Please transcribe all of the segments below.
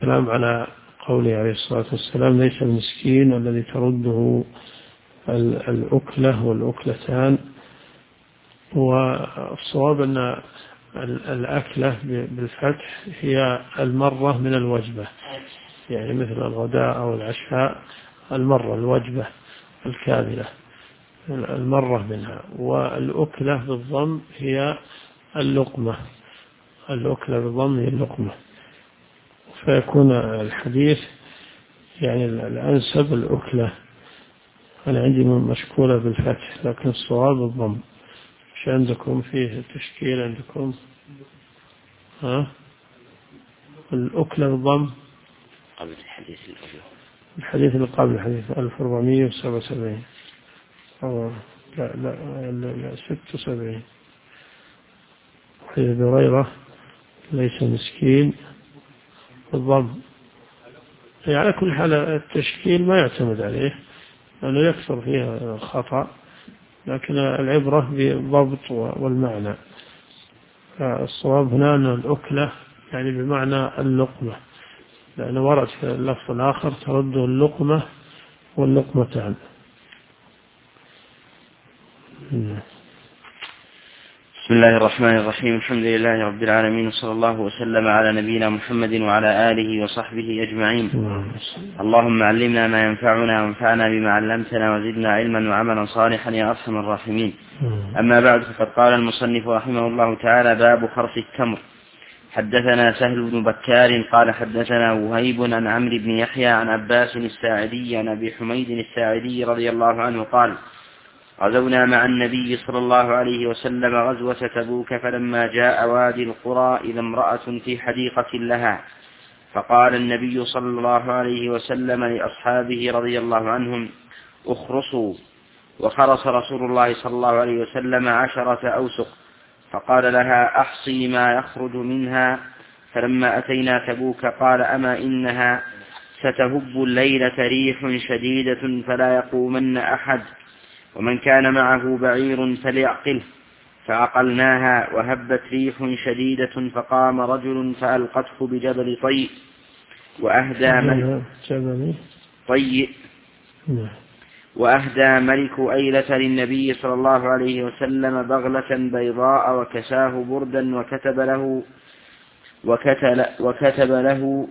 السلام على قوله عليه الصلاة والسلام: ليس المسكين الذي ترده الأكلة والأكلتان. والصواب أن الأكلة بالفتح هي المرة من الوجبة، يعني مثل الغداء أو العشاء، المرة الوجبة الكاملة المرة منها. والأكلة بالضم هي اللقمة، الأكلة بالضم هي اللقمة، فيكون الحديث يعني الأنسب الأكلة. أنا عندي مشكولة بالفتح لكن الصواب الضم. مش عندكم فيه تشكيل عندكم؟ الأكلة بالضم قبل الحديث الأول، الحديث اللي قبل الحديث 1477 أو لا 76. حديث هريرة: ليس مسكين بالضم. على كل حال التشكيل ما يعتمد عليه لأنه يكثر فيها الخطأ، لكن العبرة بالضبط والمعنى. الصواب هنا أن الأكلة يعني بمعنى اللقمة، لأنه ورد في اللفظ الآخر: ترده اللقمة واللقمتان. بسم الله الرحمن الرحيم. الحمد لله رب العالمين، وصلى الله وسلم على نبينا محمد وعلى آله وصحبه أجمعين. اللهم علمنا ما ينفعنا وانفعنا بما علمتنا وزدنا علما وعملا صالحا يا أرحم الراحمين. أما بعد، فقد قال المصنف رحمه الله تعالى: باب خرص التمر. حدثنا سهل بن بكار قال حدثنا وهيب عن عمرو بن يحيى عن عباس الساعدي عن أبي حميد الساعدي رضي الله عنه قال: غزونا مع النبي صلى الله عليه وسلم غزوة تبوك، فلما جاء وادي القرى إذا امرأة في حديقة لها، فقال النبي صلى الله عليه وسلم لأصحابه رضي الله عنهم: اخرصوا. وخرص رسول الله صلى الله عليه وسلم 10 أوسق، فقال لها: أحصي ما يخرج منها. فلما أتينا تبوك قال: أما إنها ستهب الليلة ريح شديدة فلا يقومن أحد، ومن كان معه بعير فليعقله. فعقلناها وهبت ريح شديدة، فقام رجل فألقته بجبل طيء، وأهدى ملك أيلة للنبي صلى الله عليه وسلم بغلة بيضاء، وكساه بردا، وكتب له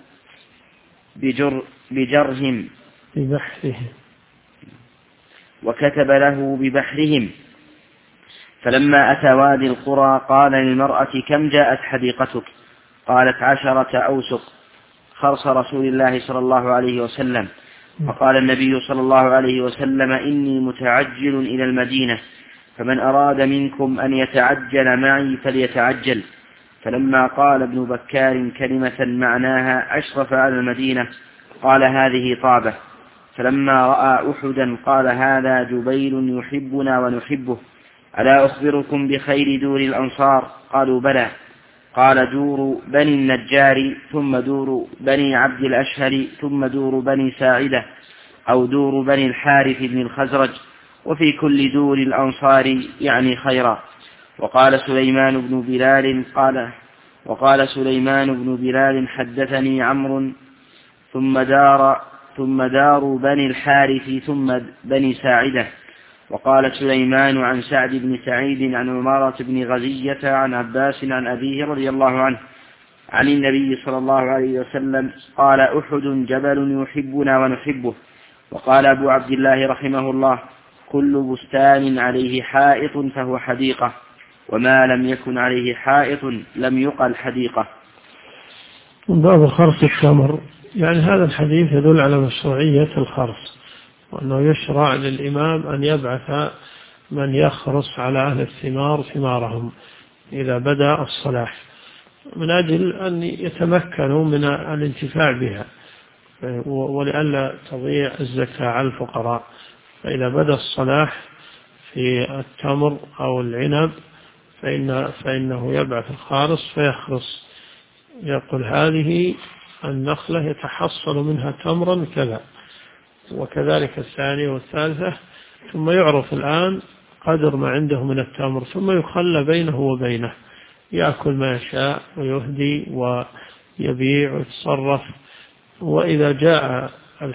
بجرهم وكتب له ببحرهم. فلما أتى وادي القرى قال للمرأة: كم جاءت حديقتك؟ قالت: 10 أوسق، خرص رسول الله صلى الله عليه وسلم. فقال النبي صلى الله عليه وسلم: إني متعجل إلى المدينة، فمن أراد منكم أن يتعجل معي فليتعجل. فلما قال ابن بكار كلمة معناها أشرف على المدينة قال: هذه طابة. فلما رأى أحدا قال: هذا جبيل يحبنا ونحبه، ألا أخبركم بخير دور الأنصار؟ قالوا: بلى. قال: دور بني النجار، ثم دور بني عبد الأشهر، ثم دور بني ساعدة، أو دور بني الحارث بن الخزرج، وفي كل دور الأنصار يعني خيرا. وقال سليمان بن بلال حدثني عمرو: ثم دار بني الحارث، ثم بني ساعدة. وقال سليمان عن سعد بن سعيد عن عمارة بن غزية عن عباس عن أبيه رضي الله عنه عن النبي صلى الله عليه وسلم قال: أحد جبل يحبنا ونحبه. وقال أبو عبد الله رحمه الله: كل بستان عليه حائط فهو حديقة، وما لم يكن عليه حائط لم يقل حديقة. باب خرص التمر، يعني هذا الحديث يدل على مشروعية الخرص، وأنه يشرع للإمام أن يبعث من يخرص على أهل الثمار ثمارهم إذا بدأ الصلاح، من أجل أن يتمكنوا من الانتفاع بها، ولئلا تضيع الزكاة على الفقراء. فإذا بدأ الصلاح في التمر أو العنب فإنه يبعث الخارص فيخرص، يقول: هذه النخلة يتحصل منها تمرا كذا، وكذلك الثانية والثالثة، ثم يعرف الآن قدر ما عنده من التمر، ثم يخلى بينه وبينه، يأكل ما يشاء ويهدي ويبيع ويتصرف وإذا جاء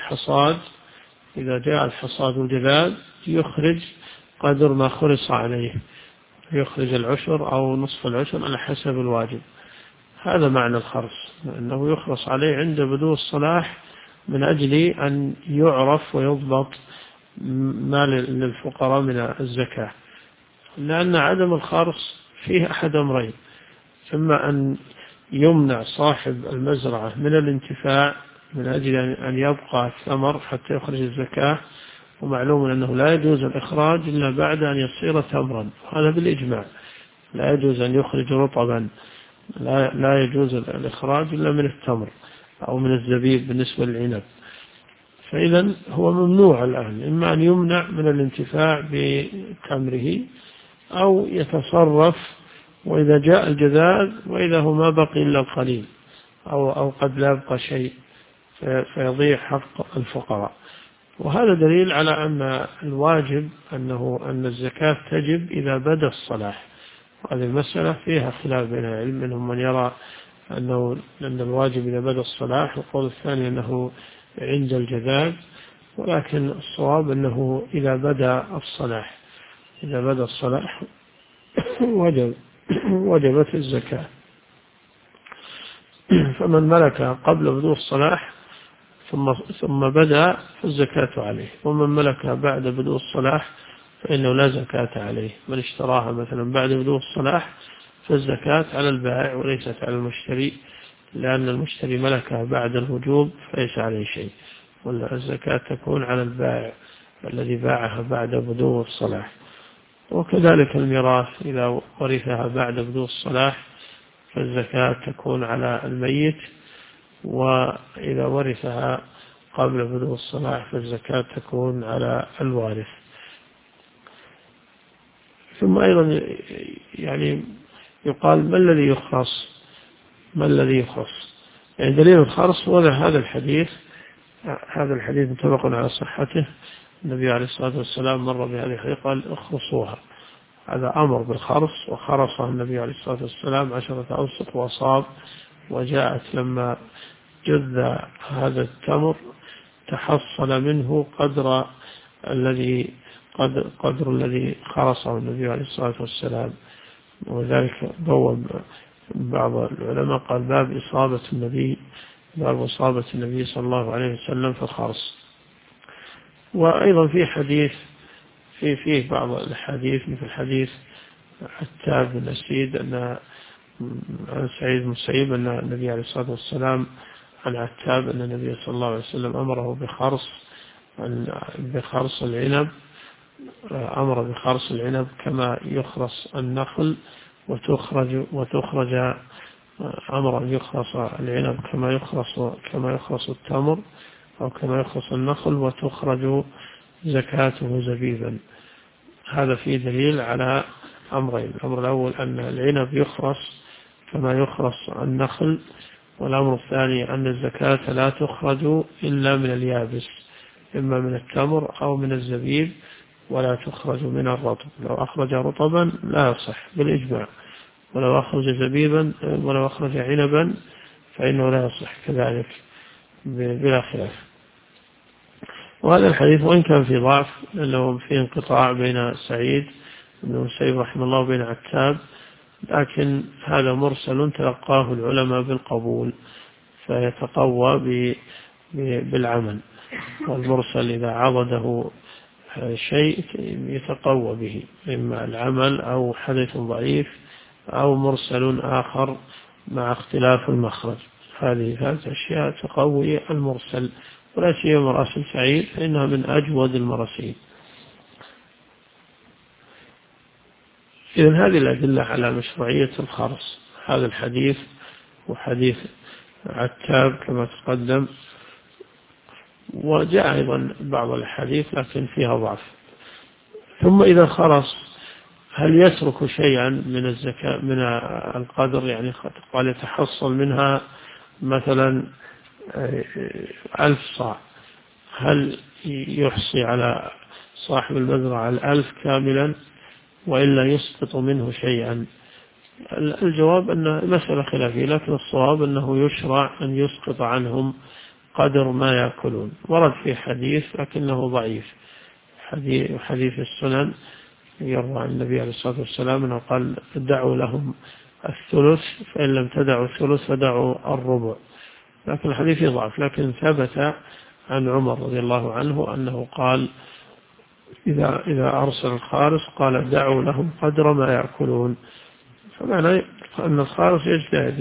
الحصاد والجذاذ يخرج قدر ما خرص عليه، يخرج العشر أو نصف العشر على حسب الواجب. هذا معنى الخرص، أنه يخرص عليه عند بدو الصلاح من أجل أن يعرف ويضبط ما للفقراء من الزكاة. لأن عدم الخرص فيه أحد أمرين: ثم أن يمنع صاحب المزرعة من الانتفاع من أجل أن يبقى الثمر حتى يخرج الزكاة، ومعلوم أنه لا يجوز الإخراج إلا بعد أن يصير تمرا، هذا بالإجماع. لا يجوز أن يخرج رطبا، لا يجوز الإخراج إلا من التمر أو من الزبيب بالنسبة للعنب. فإذا هو ممنوع الآن، إما أن يمنع من الانتفاع بتمره أو يتصرف، وإذا جاء الجذاذ وإذا هو ما بقي إلا القليل أو قد لا يبقى شيء فيضيع حق الفقراء. وهذا دليل على أن الواجب أن الزكاة تجب إذا بدا الصلاح. هذه المسألة فيها خلاف بين العلم، منهم من يرى أن الواجب إذا بدا الصلاح، والقول الثاني أنه عند الجذاذ، ولكن الصواب أنه إذا بدا الصلاح وجبت الزكاة. فمن ملك قبل بدو الصلاح ثم بدأ فالزكاة عليه، ومن ملكها بعد بدو الصلاح فإنه لا زكاة عليه. من اشتراها مثلا بعد بدو الصلاح فالزكاة على البائع وليست على المشتري، لأن المشتري ملكها بعد الوجوب فليس عليه شيء، والزكاة تكون على البائع الذي باعها بعد بدو الصلاح. وكذلك الميراث إذا ورثها بعد بدو الصلاح فالزكاة تكون على الميت، وإذا ورثها قبل بدو الصلاح فالزكاة تكون على الوارث. ثم أيضا يعني يقال: ما الذي يخص؟ يعني دليل الخرص هو هذا الحديث متفق على صحته. النبي عليه الصلاة والسلام مر بهذه الحديث قال: اخرصوها. هذا أمر بالخرص، وخرصها النبي عليه الصلاة والسلام 10 أوسق وأصاب. وجاءت لما جذ هذا التمر تحصل منه قدر الذي خرصه النبي عليه الصلاة والسلام. وذلك بوب بعض العلماء قال: باب إصابة النبي صلى الله عليه وسلم في الخرص. وأيضا في حديث فيه بعض الحديث مثل حديث عتاب بن أسيد عن سعيد بن المسيب أن النبي عليه الصلاة والسلام عن عتاب أن النبي صلى الله عليه وسلم أمره بخرص العنب، أمر بخرص العنب كما يخرص النخل وتخرج أمر أن يخرص العنب كما يخرص التمر أو كما يخرص النخل، وتخرج زكاته زبيبا. هذا فيه دليل على أمرين: الأمر الأول أن العنب يخرص كما يخرص النخل، والأمر الثاني أن الزكاة لا تخرج إلا من اليابس، إما من التمر أو من الزبيب، ولا تخرج من الرطب. لو أخرج رطبا لا يصح بالإجماع، ولو أخرج عنبا فإنه لا يصح كذلك بلا خلاف. وهذا الحديث وإن كان في ضعف لأنه فيه انقطاع بين سعيد بن المسيب رحمه الله وبين عتاب، لكن هذا مرسل تلقاه العلماء بالقبول فيتقوى بالعمل. والمرسل إذا عضده شيء يتقوى به، إما العمل أو حديث ضعيف أو مرسل آخر مع اختلاف المخرج. هذه 3 أشياء تقوي المرسل، ولا سيما مراسل سعيد فإنها من أجود المراسيل. إذن هذه الأدلة على مشروعية الخرص، هذا الحديث وحديث عتاب كما تقدم، وجاء أيضا بعض الحديث لكن فيها ضعف. ثم إذا خرص هل يترك شيئا من الزكاة من القدر؟ يعني قال يتحصل منها مثلا 1000 صاع، هل يحصي على صاحب المزرعة 1000 كاملا وإلا يسقط منه شيئا؟ الجواب أن مسألة خلافية، لكن الصواب أنه يشرع أن يسقط عنهم قدر ما يأكلون. ورد في حديث لكنه ضعيف، حديث السنن يروى عن النبي عليه الصلاة والسلام أنه قال دعوا لهم الثلث، فإن لم تدعوا الثلث فدعوا الربع، لكن الحديث ضعف. لكن ثبت عن عمر رضي الله عنه أنه قال إذا أرسل الخارس قال دعوا لهم قدر ما يأكلون. فمعنى أن الخارس يجتهد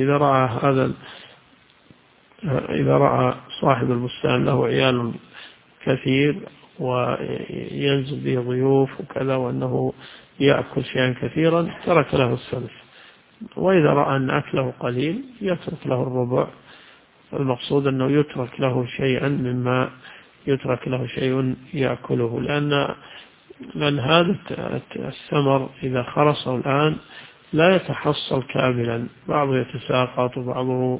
إذا رأى صاحب البستان له عيال كثير وينزل به ضيوف وكذا وأنه يأكل شيئا كثيرا ترك له الثلث، وإذا رأى أن أكله قليل يترك له الربع. المقصود أنه يترك له شيئا مما يترك له شيء يأكله، لأن هذا الثمر إذا خرصه الآن لا يتحصل كاملا، بعضه يتساقط وبعضه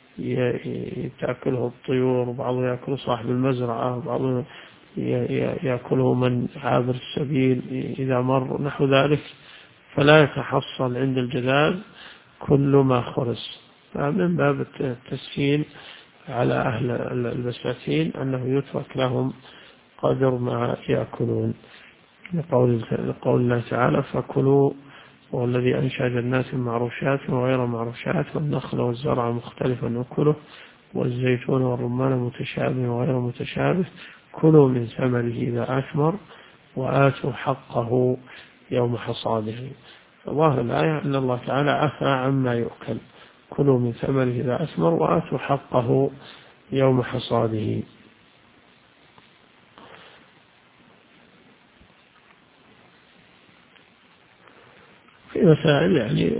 تأكله الطيور وبعضه يأكله صاحب المزرعة وبعضه يأكله من عابر السبيل إذا مر نحو ذلك، فلا يتحصل عند الجذاذ كل ما خرس. فمن باب التسهيل على أهل البساتين أنه يترك لهم قدر ما يأكلون، لقول الله تعالى فكلوا والذي أنشأ جنات معروشات وغير معروشات والنخل والزرع مختلفا أكله والزيتون والرمان متشابه وغير متشابه كلوا من ثمره إذا أثمر وآتوا حقه يوم حصاده. فظاهر الآية أن الله تعالى عفى عما يؤكل، كلوا من ثمره إذا أثمر وآتوا حقه يوم حصاده. في مسائل يعني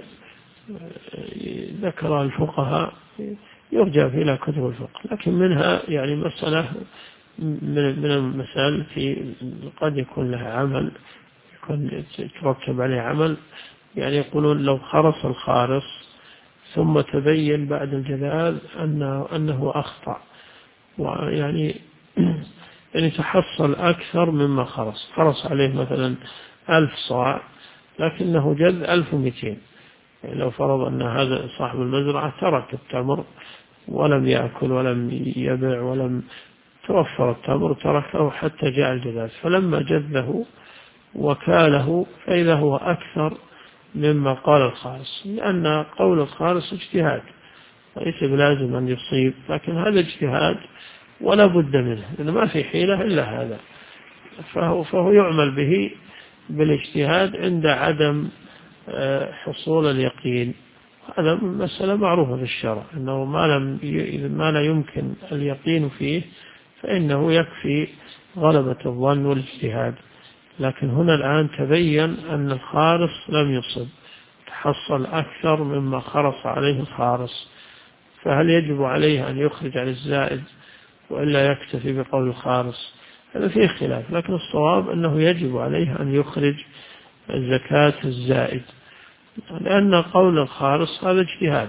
ذكر الفقهاء يرجع إلى كتب الفقه، لكن منها يعني مسألة من المسائل التي قد يكون لها عمل، يكون يترتب عليه عمل. يعني يقولون لو خرص الخارص ثم تبين بعد الجذاذ أنه أخطأ، ويعني يعني تحصل أكثر مما خرص عليه مثلا 1000 صاع لكنه جذ 1200. يعني لو فرض أن هذا صاحب المزرعة ترك التمر ولم يأكل ولم يبيع ولم توفر التمر تركه حتى جاء الجذاذ، فلما جذه وكاله فإذا هو أكثر مما قال الخارص، لأن قول الخارص اجتهاد ليس بلازم أن يصيب، لكن هذا اجتهاد ولا بد منه لأن ما في حيلة إلا هذا، فهو يعمل به بالاجتهاد عند عدم حصول اليقين. هذا مسألة معروفة في الشرع أنه ما لا يمكن اليقين فيه فإنه يكفي غلبة الظن والاجتهاد. لكن هنا الآن تبين أن الخارص لم يصب، تحصل أكثر مما خرص عليه الخارص، فهل يجب عليه أن يخرج عن الزائد وإلا يكتفي بقول الخارص؟ هذا فيه خلاف، لكن الصواب أنه يجب عليه أن يخرج زكاة الزائد، لأن قول الخارص هذا اجتهاد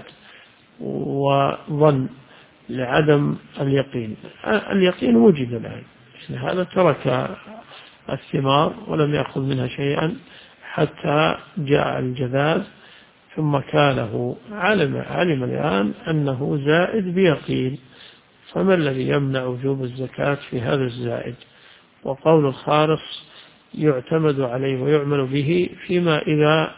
وظن لعدم اليقين. اليقين وجد الآن، هذا ترك الثمار ولم يأخذ منها شيئا حتى جاء الجذاذ ثم كاله، علم الآن أنه زائد بيقين، فما الذي يمنع وجوب الزكاة في هذا الزائد؟ وقول الخارص يعتمد عليه ويعمل به فيما إذا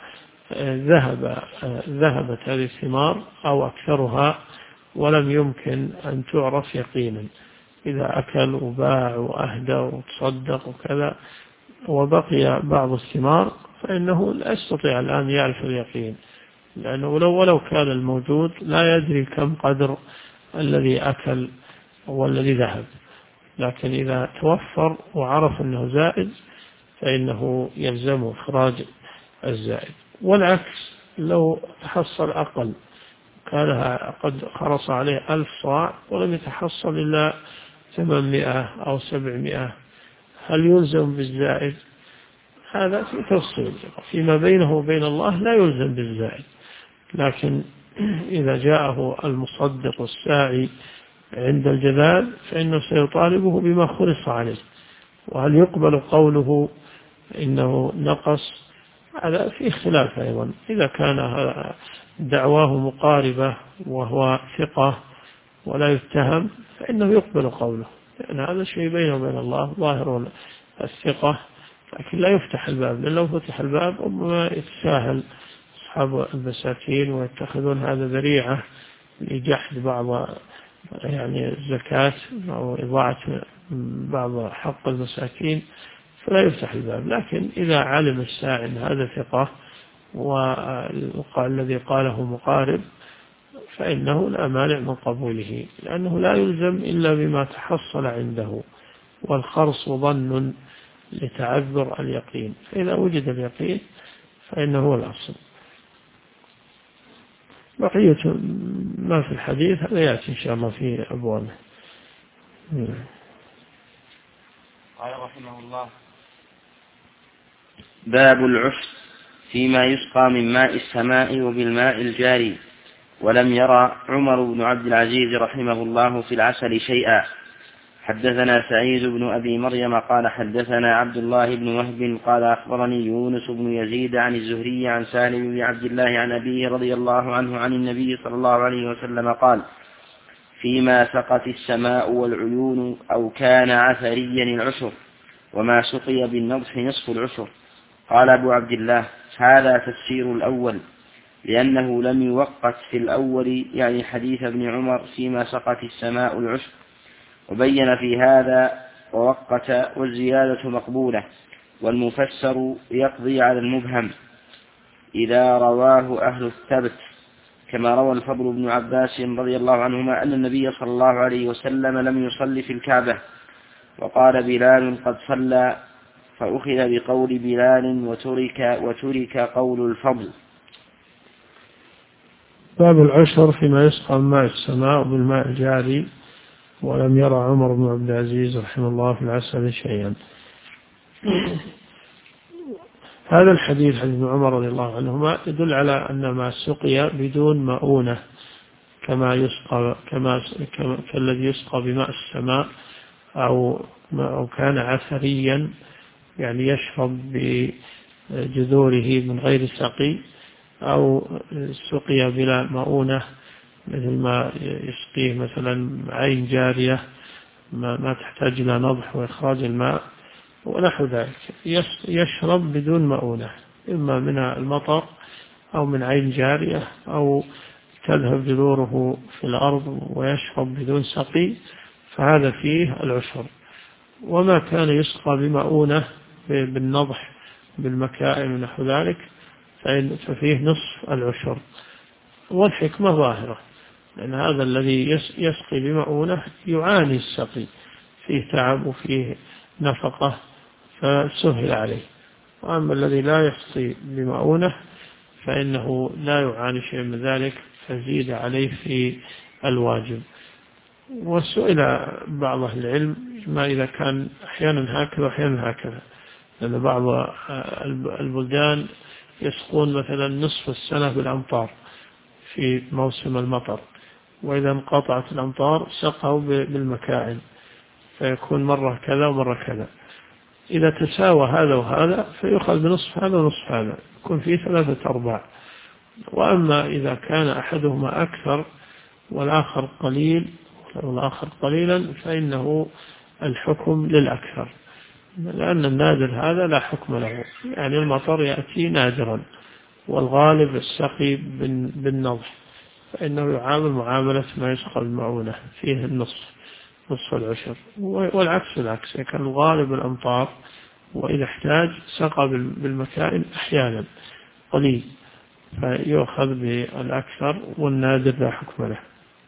ذهبت هذه الثمار أو أكثرها ولم يمكن أن تعرف يقينا، إذا أكل وباع وأهدى وتصدق وكذا وبقي بعض الثمار فإنه لا يستطيع الآن يعرف اليقين، لأنه ولو كان الموجود لا يدري كم قدر الذي أكل والذي ذهب، لكن إذا توفر وعرف أنه زائد فإنه يلزمه إخراج الزائد. والعكس لو تحصل أقل، كان قد خرص عليه 1000 صاع ولم يتحصل إلا 800 أو 700، هل يلزم بالزائد؟ هذا في تفصيل فيما بينه وبين الله، لا يلزم بالزائد، لكن إذا جاءه المصدق الساعي عند الجذاذ فإنه سيطالبه بما خرص عليه، وهل يقبل قوله إنه نقص؟ هذا في خلاف أيضا، إذا كان دعواه مقاربة وهو ثقة ولا يتهم فإنه يقبل قوله، لأن هذا شيء بينه وبين الله ظاهر الثقة، لكن لا يفتح الباب، لأن لو فتح الباب ربما يتساهل أصحاب المساكين ويتخذون هذا ذريعة لجحد بعض الزكاة أو إضاعة بعض حق المساكين، فلا يفتح الباب. لكن إذا علم الساعي أن هذا ثقة والذي قاله مقارب فإنه لا مانع من قبوله، لأنه لا يلزم إلا بما تحصل عنده، والخرص ظن لتعذر اليقين، فإذا وجد اليقين فإنه هو الأصل. بقية ما في الحديث هذا يأتي إن شاء الله في أبوابه. قال رحمه الله: باب العشر فيما يسقى من ماء السماء وبالماء الجاري. ولم يرى عمر بن عبد العزيز رحمه الله في العسل شيئا. حدثنا سعيد بن أبي مريم قال حدثنا عبد الله بن وهب قال أخبرني يونس بن يزيد عن الزهري عن سالم بن عبد الله عن أبيه رضي الله عنه عن النبي صلى الله عليه وسلم قال: فيما سقت السماء والعيون أو كان عثريا العشر، وما سقي بالنضح نصف العشر. قال أبو عبد الله: هذا تفسير الأول، لأنه لم يوقت في الأول يعني حديث ابن عمر فيما سقت السماء العشر، وبين في هذا ووقت والزيادة مقبولة، والمفسر يقضي على المبهم إذا رواه أهل الثبت، كما روى الفضل بن عباس رضي الله عنهما أن النبي صلى الله عليه وسلم لم يصلي في الكعبة، وقال بلال قد صلى، فأخذ بقول بلال وترك قول الفضل. باب العشر فيما يسقى من ماء السماء بالماء الجاري. ولم يرى عمر بن عبد العزيز رحمه الله في العسل شيئا. هذا الحديث حديث ابن عمر رضي الله عنهما يدل على أن ما سقي بدون مؤونة كالذي يسقى بماء السماء أو كان عثريا يعني يشرب بجذوره من غير سقي، أو سقي بلا مؤونة مثل ما يسقيه مثلا عين جارية ما تحتاج إلى نضح وإخراج الماء ونحو ذلك، يشرب بدون مؤونة، إما من المطر أو من عين جارية أو تذهب جذوره في الأرض ويشرب بدون سقي، فهذا فيه العشر. وما كان يسقى بمؤونة بالنضح بالمكائن ونحو ذلك ففيه نصف العشر. والحكمة ظاهرة، لأن هذا الذي يسقي بمؤونة يعاني السقي، فيه تعب وفيه نفقة فسهل عليه، وأما الذي لا يسقي بمؤونة فإنه لا يعاني شيء من ذلك فزيد عليه في الواجب. وسئل بعض أهل العلم ما إذا كان أحيانا هكذا وأحيانا هكذا، لأن بعض البلدان يسقون مثلا نصف السنة بالأمطار في موسم المطر، وإذا انقطعت الأمطار سقوا بالمكائن فيكون مرة كذا ومرة كذا. إذا تساوى هذا وهذا فيأخذ بنصف هذا ونصف هذا، يكون فيه 3/4. وأما إذا كان أحدهما أكثر والآخر قليل والآخر قليلا فإنه الحكم للأكثر، لأن النادر هذا لا حكم له، يعني المطر يأتي نادرا والغالب السقي بالنضح، فإنه يعامل معاملة ما يسقى بالمعونة فيه نصف العشر. والعكس العكس، كان الغالب الأمطار وإذا احتاج سقى بالمكائن أحيانا قليل فيؤخذ بالأكثر، والنادر لا حكم له.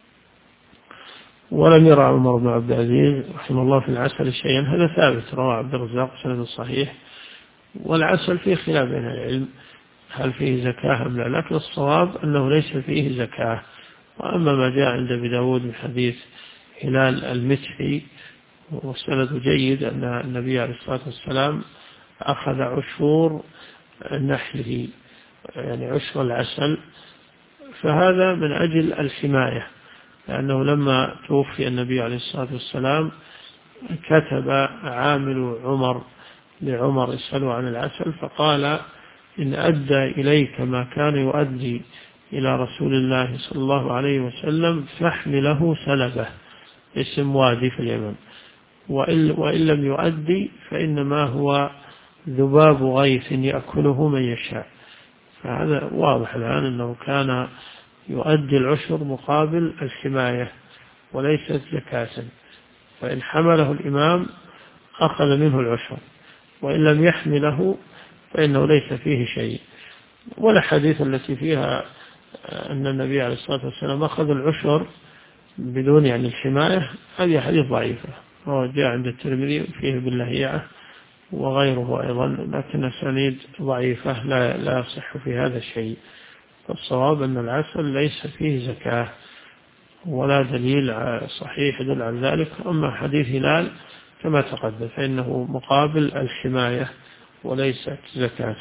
ولم يرى عمر بن عبد العزيز رحمه الله في العسل شيئا، هذا ثابت، رواه عبد الرزاق سند صحيح. والعسل فيه خلاف بين العلم هل فيه زكاة أم لا، لكن الصواب أنه ليس فيه زكاة. وأما ما جاء عند أبي داود من حديث هلال المتحي والسند جيد أن النبي عليه الصلاة والسلام أخذ عشور نحله يعني عشر العسل، فهذا من أجل الحماية، لأنه لما توفي النبي عليه الصلاة والسلام كتب عامل عمر لعمر اسأله عن العسل، فقال إن أدى إليك ما كان يؤدي إلى رسول الله صلى الله عليه وسلم فاحمله سلبة، اسم وادي في اليمن، وإن لم يؤدي فإنما هو ذباب غيث يأكله من يشاء. فهذا واضح الآن أنه كان يؤدي العشر مقابل الحماية وليست زكاة، فإن حمله الإمام أخذ منه العشر، وإن لم يحمله فإنه ليس فيه شيء. والحديث التي فيها أن النبي عليه الصلاة والسلام أخذ العشر بدون يعني الحماية، هذه حديث ضعيفة، وهو جاء عند الترمذي فيه باللهيعة وغيره أيضا، لكن أسانيد ضعيفة لا يصح في هذا الشيء. فالصواب أن العسل ليس فيه زكاة ولا دليل صحيح يدل على ذلك. أما حديث هلال كما تقدم فإنه مقابل الحماية وليست زكاة.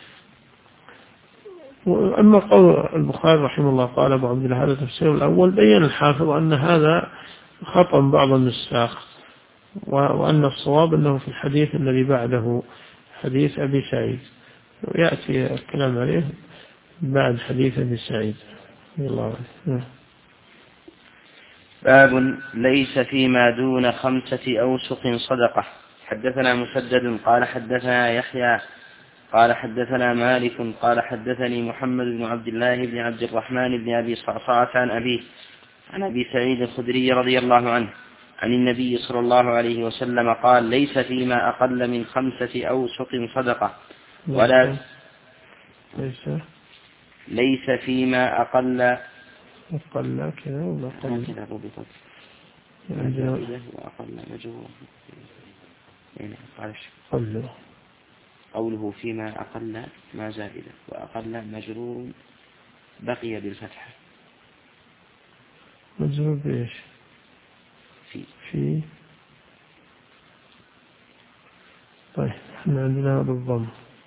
أما قول البخاري رحمه الله قال أبو عبد الله هذا تفسير الأول، بين الحافظ أن هذا خطأ بعض النساخ، وأن الصواب أنه في الحديث الذي بعده حديث أبي سعيد، ويأتي الكلام عليه بعد حديث أبي سعيد الله عليه. باب ليس فيما دون 5 أوسق صدقة. حدثنا مسدد قال حدثنا يحيى قال حدثنا مالك قال حدثني محمد بن عبد الله بن عبد الرحمن بن أبي صعصعة عن أبي سعيد الخدري رضي الله عنه عن النبي صلى الله عليه وسلم قال ليس فيما أقل من 5 أوسق صدقة ولا ليس فيما أقل كذا ولا وأقل مجهور قوله فيما أقل ما زائدة وأقل مجرور بقي بالفتحة. مجرور بإيش؟ في طيب احنا عندنا بالضم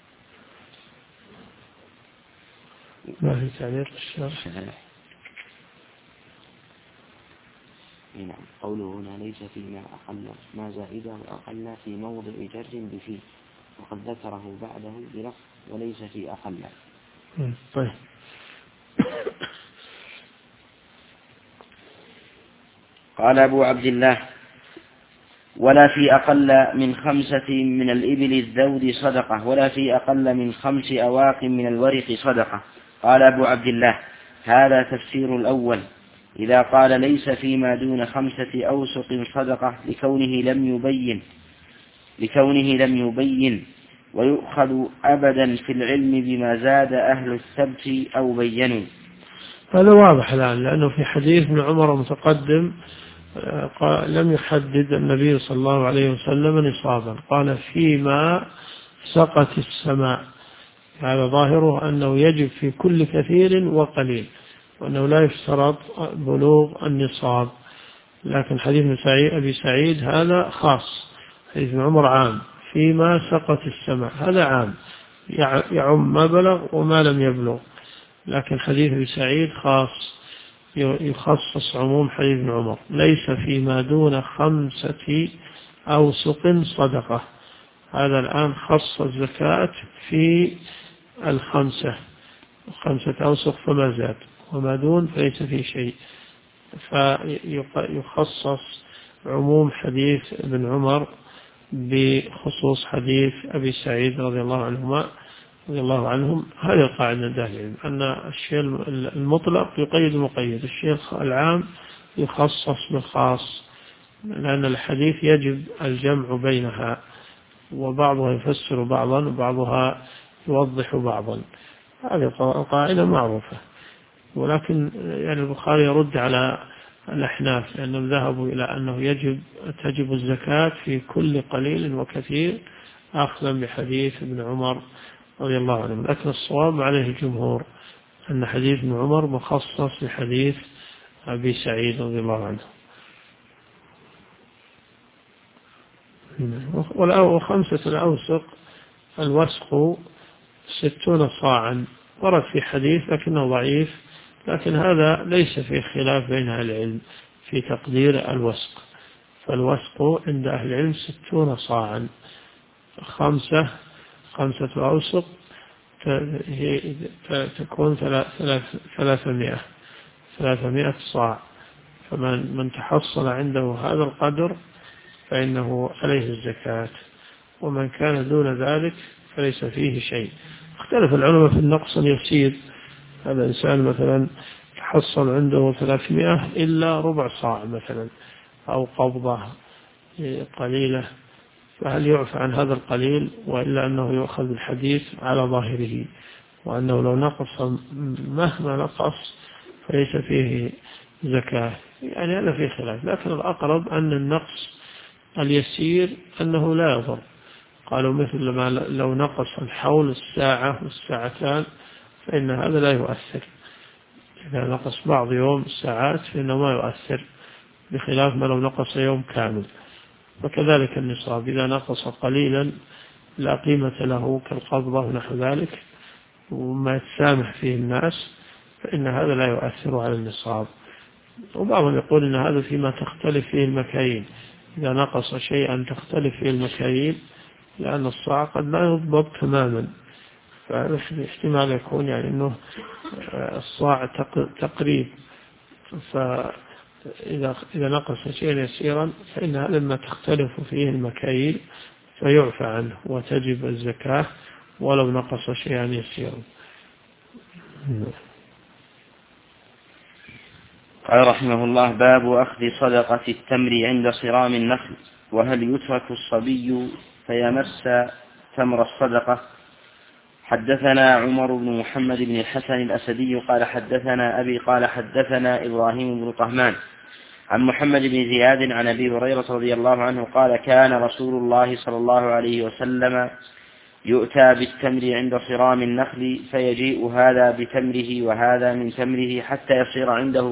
ما في تعليق الشرح. نعم. قوله هنا ليس فيما أقل ما زائدة وأقل في موضع جر بفيه، وقد ذكره بعده بلفظ وليس في أقل. طيب. قال أبو عبد الله ولا في أقل من 5 من الإبل الذود صدقة ولا في أقل من 5 أواق من الورق صدقة. قال أبو عبد الله هذا تفسير الأول إذا قال ليس فيما دون 5 أوسق صدقة لكونه لم يبين ويؤخذ أبدا في العلم بما زاد أهل الثبت أو بينوا. هذا واضح الآن، لأنه في حديث ابن عمر متقدم لم يحدد النبي صلى الله عليه وسلم نصابا، قال فيما سقت السماء، هذا ظاهره أنه يجب في كل كثير وقليل، وأنه لا يشترط بلوغ النصاب. لكن حديث أبي سعيد هذا خاص، حديث ابن عمر عام فيما سقت السماء، هذا عام يعم ما بلغ وما لم يبلغ. لكن حديث أبي سعيد خاص يخصص عموم حديث ابن عمر ليس فيما دون 5 أوسق صدقة. هذا الآن خص الزكاة في 5 أوسق فما زاد، وما دون فليس فيه شيء، فيخصص عموم حديث ابن عمر بخصوص حديث أبي سعيد رضي الله عنهم. هذه القاعدة عند أهل العلم، أن الشيء المطلق يقيد المقيد، الشيء العام يخصص بالخاص، لأن الحديث يجب الجمع بينها، وبعضها يفسر بعضا وبعضها يوضح بعضا. هذه القاعدة معروفة، ولكن يعني البخاري يرد على الأحناف لأنهم ذهبوا إلى أنه تجب الزكاة في كل قليل وكثير أخذا بحديث ابن عمر رضي الله عنه. لكن الصواب عليه الجمهور أن حديث ابن عمر مخصص بحديث أبي سعيد رضي الله عنه. و5 الأوسق الوسق 60 صاعا، ورد في حديث لكنه ضعيف، لكن هذا ليس في خلاف بين أهل العلم في تقدير الوسق، فالوسق عند أهل العلم 60 صاعا. 5 أوسق تكون 300 صاع. فمن تحصل عنده هذا القدر فإنه عليه الزكاة، ومن كان دون ذلك فليس فيه شيء. اختلف العلماء في النقص اليسير. هذا إنسان مثلا تحصل عنده 300 إلا ربع صاع مثلا، أو قبضة قليلة، فهل يعفى عن هذا القليل، وإلا أنه يؤخذ الحديث على ظاهره، وأنه لو نقص مهما نقص فليس فيه زكاة؟ يعني هذا فيه خلاف، لكن الأقرب أن النقص اليسير أنه لا يضر. قالوا مثل ما لو نقص الحول الساعة والساعتان فإن هذا لا يؤثر. إذا نقص بعض يوم ساعات فإنه ما يؤثر، بخلاف ما لو نقص يوم كامل. وكذلك النصاب إذا نقص قليلا لا قيمة له كالقبضة ونحو ذلك وما يتسامح فيه الناس، فإن هذا لا يؤثر على النصاب. وبعضهم يقول إن هذا فيما تختلف فيه المكاييل، إذا نقص شيئا تختلف فيه المكاييل، لأن الصاع قد لا يضبط تماما، فهذا احتمال يكون يعني أنه الصاع تقريب، فإذا نقص شيئا يسيرا فإن هذا ما تختلف فيه المكاييل فيعفى عنه وتجب الزكاة ولو نقص شيئا يسيرا. قال رحمه الله: باب أخذ صدقة التمر عند صرام النخل، وهل يترك الصبي فيمس تمر الصدقة؟ حدثنا عمر بن محمد بن الحسن الأسدي قال حدثنا أبي قال حدثنا إبراهيم بن طهمان عن محمد بن زياد عن أبي هريرة رضي الله عنه قال: كان رسول الله صلى الله عليه وسلم يؤتى بالتمر عند صرام النخل، فيجيء هذا بتمره وهذا من تمره حتى يصير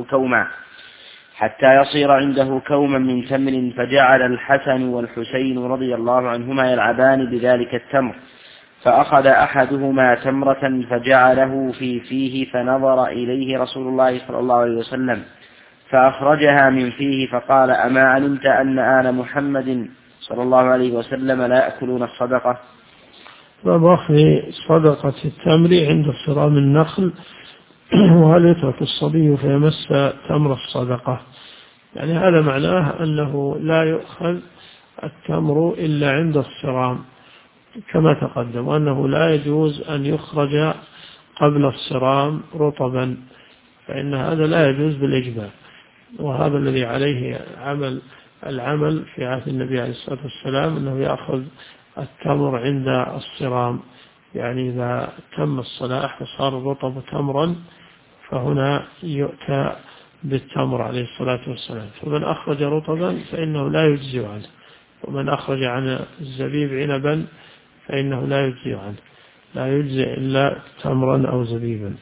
عنده كوما من تمر، فجعل الحسن والحسين رضي الله عنهما يلعبان بذلك التمر، فأخذ أحدهما تمرة فجعله في فيه، فنظر إليه رسول الله صلى الله عليه وسلم فأخرجها من فيه، فقال: أما علمت أن آل محمد صلى الله عليه وسلم لا يأكلون الصدقة؟ باب أخذ صدقة التمر عند صرام النخل، وهل يترك الصبي فيمس تمر الصدقة؟ يعني هذا معناه أنه لا يؤخذ التمر إلا عند الصرام كما تقدم، وأنه لا يجوز أن يخرج قبل الصرام رطبا، فإن هذا لا يجوز بالإجماع. وهذا الذي عليه العمل في عهد النبي عليه الصلاة والسلام، أنه يأخذ التمر عند الصرام، يعني إذا تم الصلاح وصار الرطب تمرا فهنا يؤتى بالتمر عليه الصلاة والسلام. فمن أخرج رطبا فإنه لا يجزي عنه، ومن أخرج عن الزبيب عنبا فإنه لا يجزي عنه، لا يجزي إلا تمرا أو زبيبا.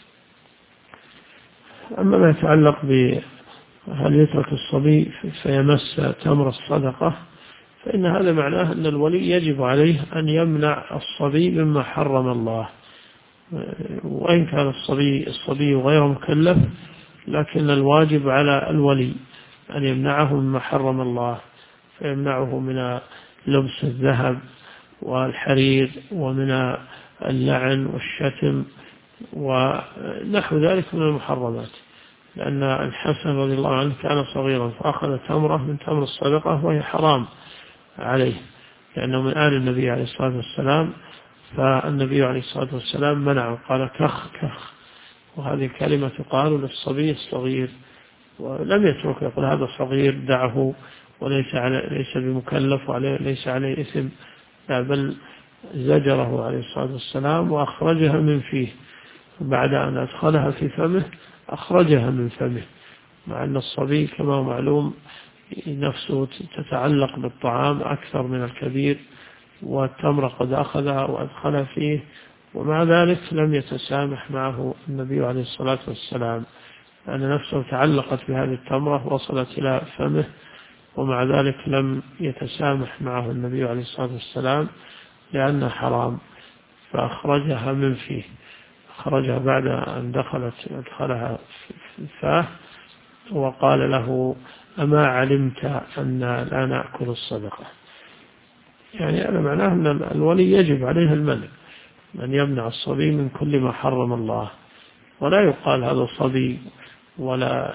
أما ما يتعلق بهل يترك الصبي فيمس تمر الصدقة، فإن هذا معناه أن الولي يجب عليه أن يمنع الصبي مما حرم الله، وإن كان الصبي غير مكلف، لكن الواجب على الولي أن يمنعه مما حرم الله، فيمنعه من لبس الذهب والحرير ومن اللعن والشتم ونحو ذلك من المحرمات، لأن الحسن رضي الله عنه كان صغيرا فأخذ تمرة من تمر الصدقة وهي حرام عليه، لأنه من آل النبي عليه الصلاة والسلام، فالنبي عليه الصلاة والسلام منعه، قال كخ كخ، وهذه كلمة تقال للصبي الصغير، ولم يترك يقول هذا صغير دعه ليس بمكلف وليس عليه إثم، بل زجره عليه الصلاة والسلام وأخرجها من فيه، بعد أن أدخلها في فمه أخرجها من فمه، مع أن الصبي كما هو معلوم نفسه تتعلق بالطعام أكثر من الكبير، والتمر قد أخذها وأدخلها فيه، ومع ذلك لم يتسامح معه النبي عليه الصلاة والسلام، لأن نفسه تعلقت بهذه التمرة وصلت إلى فمه، ومع ذلك لم يتسامح معه النبي عليه الصلاة والسلام لأنها حرام، فأخرجها من فيه، أخرجها بعد أن أدخلها في الفاه، وقال له: أما علمت أن لا نأكل الصدقة؟ يعني هذا معناه أن الولي يجب عليه المنع، من يمنع الصبي من كل ما حرم الله. ولا يقال هذا صبي، ولا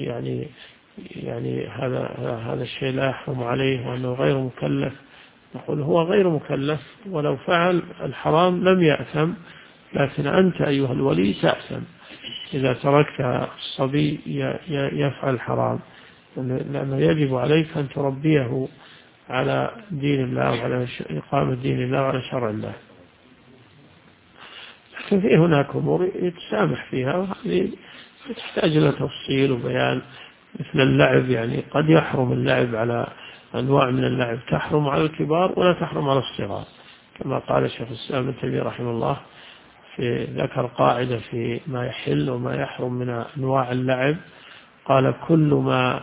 يعني هذا الشيء لا يحرم عليه وأنه غير مكلف. نقول هو غير مكلف، ولو فعل الحرام لم يأثم، لكن أنت أيها الولي تأثم إذا تركت الصبي يفعل الحرام، لأنه يجب عليك أن تربيه على دين الله وعلى إقامة دين الله وعلى شرع الله. لكن في هناك أمور يتسامح فيها، وهذه تحتاج إلى تفصيل وبيان، مثل اللعب. يعني قد يحرم اللعب على أنواع من اللعب تحرم على الكبار ولا تحرم على الصغار، كما قال الشيخ الإسلام ابن تيمية رحمه الله في ذكر قاعدة في ما يحل وما يحرم من أنواع اللعب. قال كل ما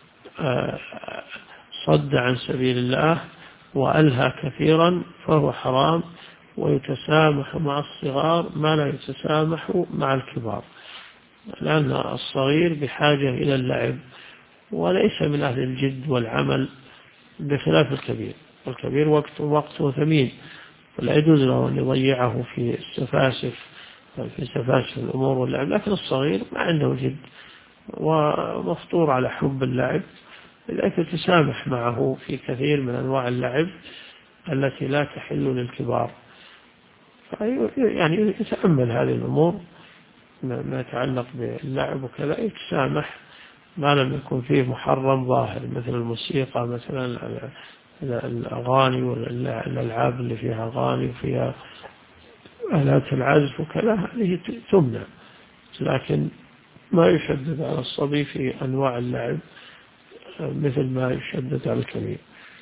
صد عن سبيل الله وألهى كثيرا فهو حرام، ويتسامح مع الصغار ما لا يتسامح مع الكبار، لأن الصغير بحاجة إلى اللعب وليس من أهل الجد والعمل، بخلاف الكبير. والكبير وقته ثمين، ولا يجوز له أن يضيعه في سفاسف الأمور واللعب. لكن الصغير ما عنده جد ومفطور على حب اللعب، لذلك تسامح معه في كثير من أنواع اللعب التي لا تحل للكبار. يعني يتأمل هذه الأمور ما يتعلق باللعب وكذا، يتسامح ما لم يكن فيه محرم ظاهر، مثل الموسيقى مثلا، الأغاني والألعاب اللي فيها أغاني وفيها آلات العزف وكذا، هذه تمنع. لكن ما يشدد على الصبي في أنواع اللعب مثل ما يشدد على الكبير.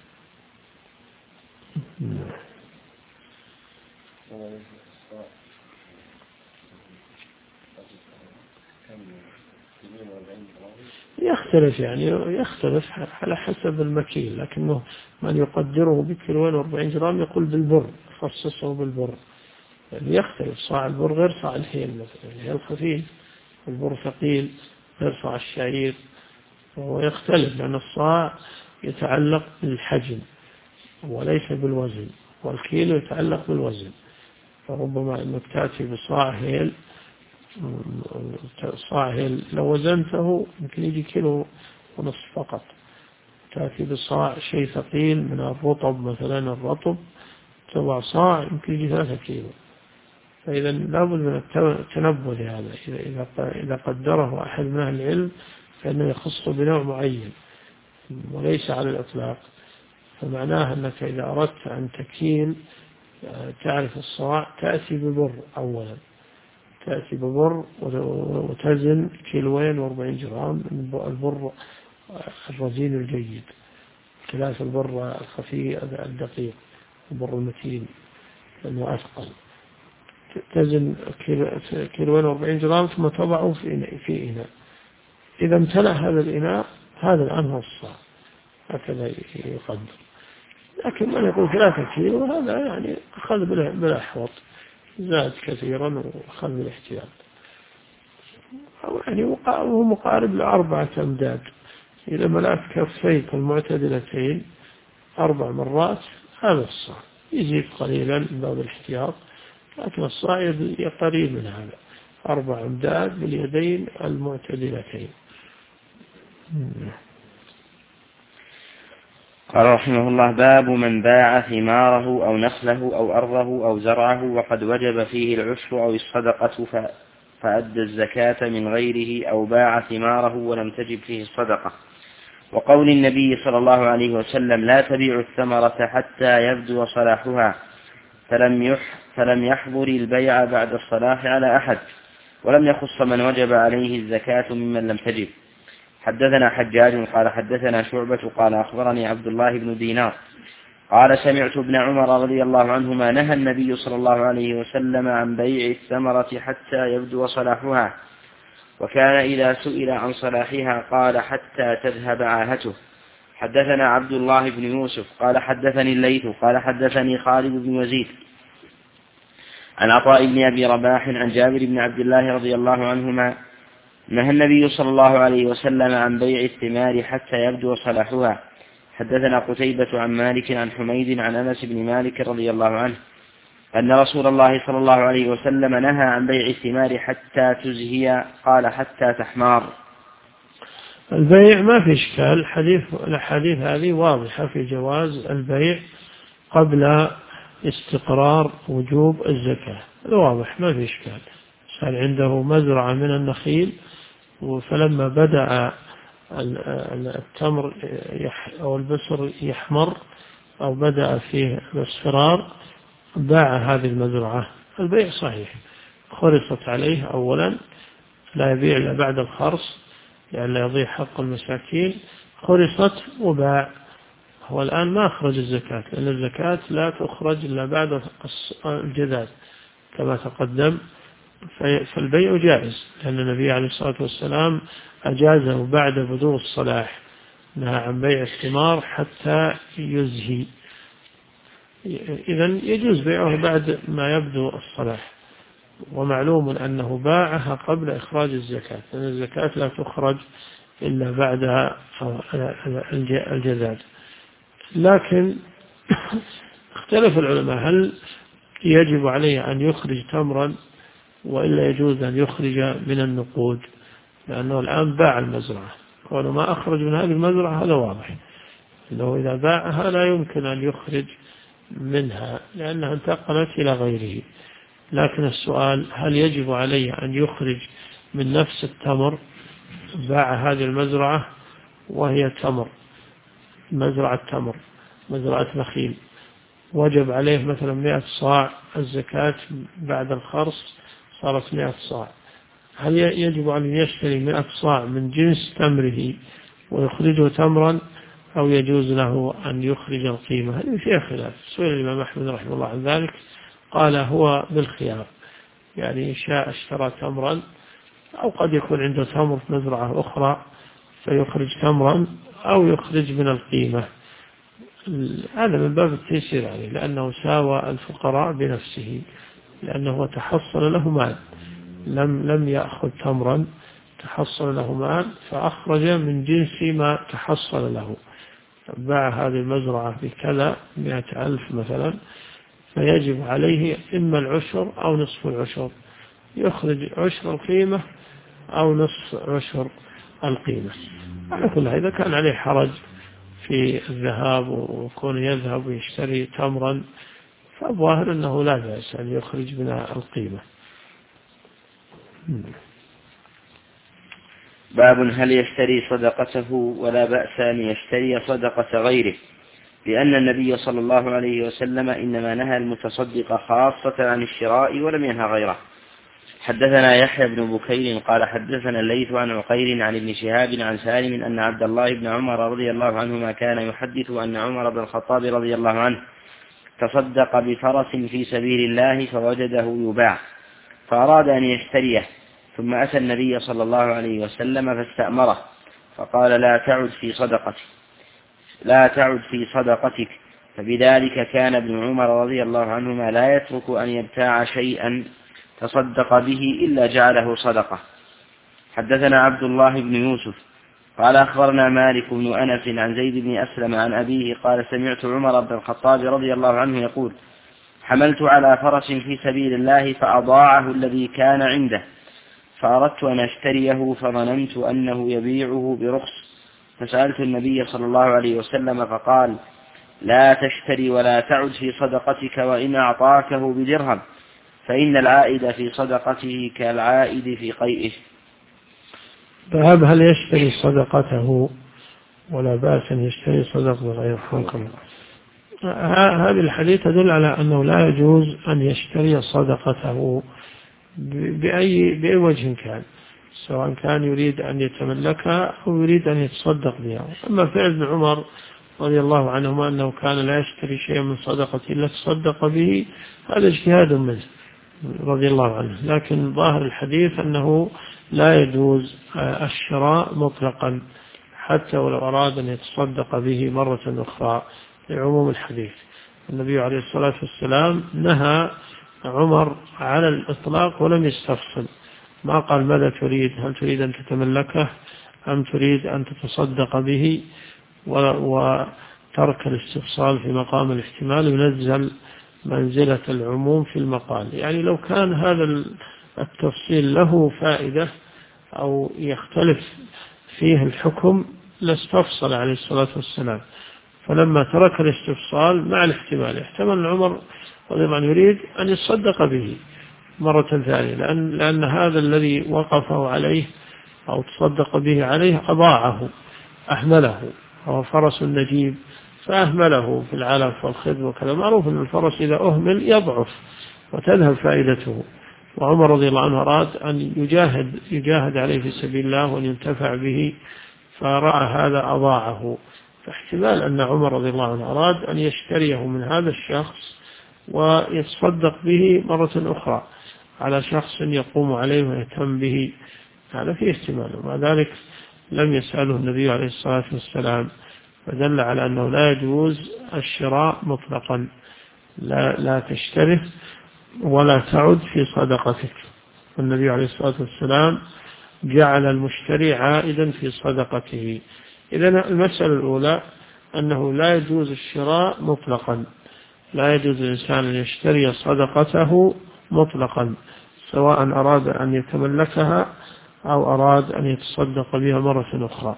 يختلف، يعني يختلف على حسب المكيل، لكنه من يقدره بكيلوين 40 جرام يقول بالبر، خصصه بالبر. يعني يختلف، صاع البر غير صاع الهيل مثلا، الهيل خفيف، البر ثقيل غير صاع الشعير، وهو يختلف لأن الصاع يتعلق بالحجم وليس بالوزن، والكيلو يتعلق بالوزن. فربما أنك تأتي بصاع هيل، لو وزنته يمكن يجي كيلو ونصف فقط. تأتي بصاع شيء ثقيل من الرطب مثلا، الرطب تضع صاع يمكن يجي 3 كيلو. فإذا لابد من التنبه لهذا. إذا قدره أحد من أهل العلم فإنه يخصه بنوع معين وليس على الإطلاق. فمعناه أنك إذا أردت أن تكيل تعرف الصاع، تأتي ببر أولا، تأتي ببر وتزن 240 جرام من البر الرزين الجيد، خلاف البر الخفي الدقيق، البر المتين لأنه أثقل. تزن 240 جرام ثم تضعه في إناء. إذا امتلأ هذا الإناء، هذا الآن هو الصاع، هكذا يقدر. لكن من يقول 3 كيلو هذا يعني أخذ بالأحوط، زاد كثيرا وأخذ بالاحتياط. يعني هو مقارب ل4 أمداد. إذا ملأت كفيك المعتدلتين 4 مرات هذا الصاع، يزيد قليلا من باب الاحتياط، لكن الصاع قريب من هذا، 4 أمداد باليدين المعتدلتين. قال رحمه الله: باب من باع ثماره أو نخله أو أرضه أو زرعه وقد وجب فيه العشر أو الصدقة فأدى الزكاة من غيره، أو باع ثماره ولم تجب فيه الصدقة. وقول النبي صلى الله عليه وسلم: لا تبيع الثمرة حتى يبدو صلاحها، فلم يحضر البيع بعد الصلاح على أحد، ولم يخص من وجب عليه الزكاة ممن لم تجب. حدثنا حجاج قال حدثنا شعبة قال أخبرني عبد الله بن دينار قال سمعت ابن عمر رضي الله عنهما نهى النبي صلى الله عليه وسلم عن بيع الثمرة حتى يبدو صلاحها، وكان إذا سئل عن صلاحها قال حتى تذهب عاهته. حدثنا عبد الله بن يوسف قال حدثني الليث قال حدثني خالد بن يزيد عن عطاء بن أبي رباح عن جابر بن عبد الله رضي الله عنهما نهى النبي صلى الله عليه وسلم عن بيع الثمار حتى يبدو صلاحها. حدثنا قتيبة عن مالك عن حميد عن أنس بن مالك رضي الله عنه أن رسول الله صلى الله عليه وسلم نهى عن بيع الثمار حتى تزهي، قال حتى تحمار. البيع ما في إشكال، الأحاديث هذه واضحة في جواز البيع قبل استقرار وجوب الزكاة، واضح ما في إشكال. صار عنده مزرعة من النخيل، فلما بدأ التمر أو البصر يحمر أو بدأ فيه الاصفرار باع هذه المزرعة، البيع صحيح، خرصت عليه أولا، لا يبيع إلا بعد الخرص لأن لا يضيع حق المساكين، خرصت وباع. هو الآن ما أخرج الزكاة، لأن الزكاة لا تخرج إلا بعد الجذاذ كما تقدم، فالبيع جائز، لأن النبي عليه الصلاة والسلام أجازه بعد بدو الصلاح، نهى عن بيع الثمار حتى يزهي. إذن يجوز بيعه بعد ما يبدو الصلاح، ومعلوم أنه باعها قبل إخراج الزكاة، لأن الزكاة لا تخرج إلا بعد الجذاذ. لكن اختلف العلماء هل يجب عليه أن يخرج تمرا وإلا يجوز أن يخرج من النقود، لأنه الآن باع المزرعة، كونه ما أخرج من هذه المزرعة هذا واضح، أنه إذا باعها لا يمكن أن يخرج منها لأنها انتقلت إلى غيره. لكن السؤال هل يجب عليه أن يخرج من نفس التمر؟ باع هذه المزرعة وهي تمر، مزرعة تمر، مزرعة نخيل، وجب عليه مثلا 100 صاع الزكاة بعد الخرص صارت 100 صاع، هل يجب أن يشتري 100 صاع من جنس تمره ويخرجه تمرا، أو يجوز له أن يخرج القيمة؟ هذه فيها خلاف. سئل الإمام أحمد رحمه الله عن ذلك، قال هو بالخيار، يعني شاء اشترى تمرا، أو قد يكون عنده تمر في مزرعة أخرى فيخرج تمرا أو يخرج من القيمة، هذا من باب التيسير عليه، لأنه ساوى الفقراء بنفسه، لأنه تحصل له مال، لم يأخذ تمرا، تحصل له مال فأخرج من جنس ما تحصل له، باع هذه المزرعة بكذا 100,000 مثلا، فيجب عليه إما العشر أو نصف العشر، يخرج عشر القيمة أو نصف عشر القيمة. على كل هذا كان عليه حرج في الذهاب وكون يذهب ويشتري تمرا، فالظاهر أنه لا بأس أن يخرج من القيمة. باب هل يشتري صدقته ولا بأس أن يشتري صدقة غيره، لأن النبي صلى الله عليه وسلم إنما نهى المتصدق خاصة عن الشراء ولم ينهى غيره. حدثنا يحيى بن بكير قال حدثنا الليث عن عقيل عن ابن شهاب عن سالم أن عبد الله بن عمر رضي الله عنهما كان يحدث أن عمر بن الخطاب رضي الله عنه تصدق بفرس في سبيل الله فوجده يباع فأراد أن يشتريه، ثم أتى النبي صلى الله عليه وسلم فاستأمره فقال لا تعد في صدقتك، فبذلك كان ابن عمر رضي الله عنهما لا يترك أن يبتاع شيئا تصدق به إلا جعله صدقة. حدثنا عبد الله بن يوسف قال أخبرنا مالك بن أنس عن زيد بن أسلم عن أبيه قال سمعت عمر بن الخطاب رضي الله عنه يقول حملت على فرس في سبيل الله فأضاعه الذي كان عنده، فأردت أن أشتريه فظننت أنه يبيعه برخص، فسألت النبي صلى الله عليه وسلم فقال لا تشتري ولا تعد في صدقتك، وإن أعطاكه بدرهم فإن العائد في صدقته كالعائد في قيئه. باب هل يشتري صدقته ولا بأس أن يشتري صدقة غير حكم. هذه الحديث تدل على أنه لا يجوز أن يشتري صدقته بأي وجه كان، سواء كان يريد أن يتملكها أو يريد أن يتصدق بها. أما فعل ابن عمر رضي الله عنهما أنه كان لا يشتري شيئا من صدقة إلا تصدق به، هذا اجتهاد منه رضي الله عنه، لكن ظاهر الحديث أنه لا يجوز الشراء مطلقا حتى ولو أراد أن يتصدق به مرة أخرى لعموم الحديث. النبي عليه الصلاة والسلام نهى عمر على الإطلاق ولم يستفصل، ما قال ماذا تريد، هل تريد أن تتملكه أم تريد أن تتصدق به، وترك الاستفصال في مقام الاحتمال، ينزل منزلة العموم في المقال. يعني لو كان هذا التفصيل له فائدة أو يختلف فيه الحكم لاستفصل عليه الصلاة والسلام، فلما ترك الاستفصال مع الاحتمال، احتمل عمر رضي الله عنه يريد أن يصدق به مرة ثانية، لأن هذا الذي وقفه عليه أو تصدق به عليه أضاعه، أهمله، هو فرس نجيب فأهمله في العلف والخذ وكذا. معروف أن الفرس إذا أهمل يضعف وتذهب فائدته، وعمر رضي الله عنه أراد أن يجاهد عليه في سبيل الله وأن ينتفع به، فرأى هذا أضاعه، فاحتمال أن عمر رضي الله عنه أراد أن يشتريه من هذا الشخص ويتصدق به مرة أخرى على شخص يقوم عليه ويهتم به، هذا فيه احتمال. ومع ذلك لم يسأله النبي عليه الصلاة والسلام، فدل على أنه لا يجوز الشراء مطلقا، لا تشتره ولا تعد في صدقتك. النبي عليه الصلاة والسلام جعل المشتري عائدا في صدقته. إذن المسألة الأولى أنه لا يجوز الشراء مطلقا، لا يجوز الإنسان أن يشتري صدقته مطلقا، سواء أراد أن يتملكها أو أراد أن يتصدق بها مرة أخرى.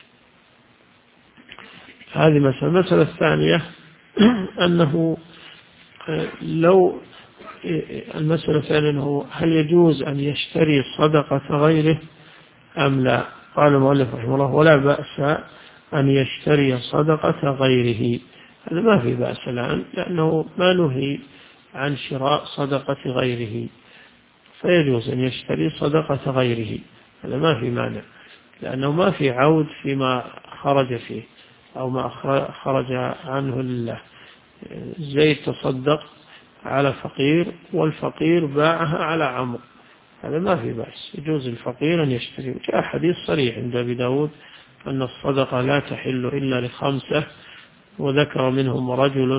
هذه المسألة الثانية أنه لو المسألة الثانية أنه هل يجوز أن يشتري صدقة غيره أم لا؟ قال المؤلف رحمه الله: ولا بأس أن يشتري صدقة غيره. هذا ما في بأس الآن، لأنه ما نهي عن شراء صدقة غيره، فيجوز أن يشتري صدقة غيره، هذا ما في مانع، لأنه ما في عود فيما خرج فيه أو ما خرج عنه لله. زيد تصدق على فقير والفقير باعها على عمرو، هذا ما في بأس، يجوز الفقير أن يشتري. جاء حديث صريح عند أبي داود أن الصدقة لا تحل إلا ل5، وذكر منهم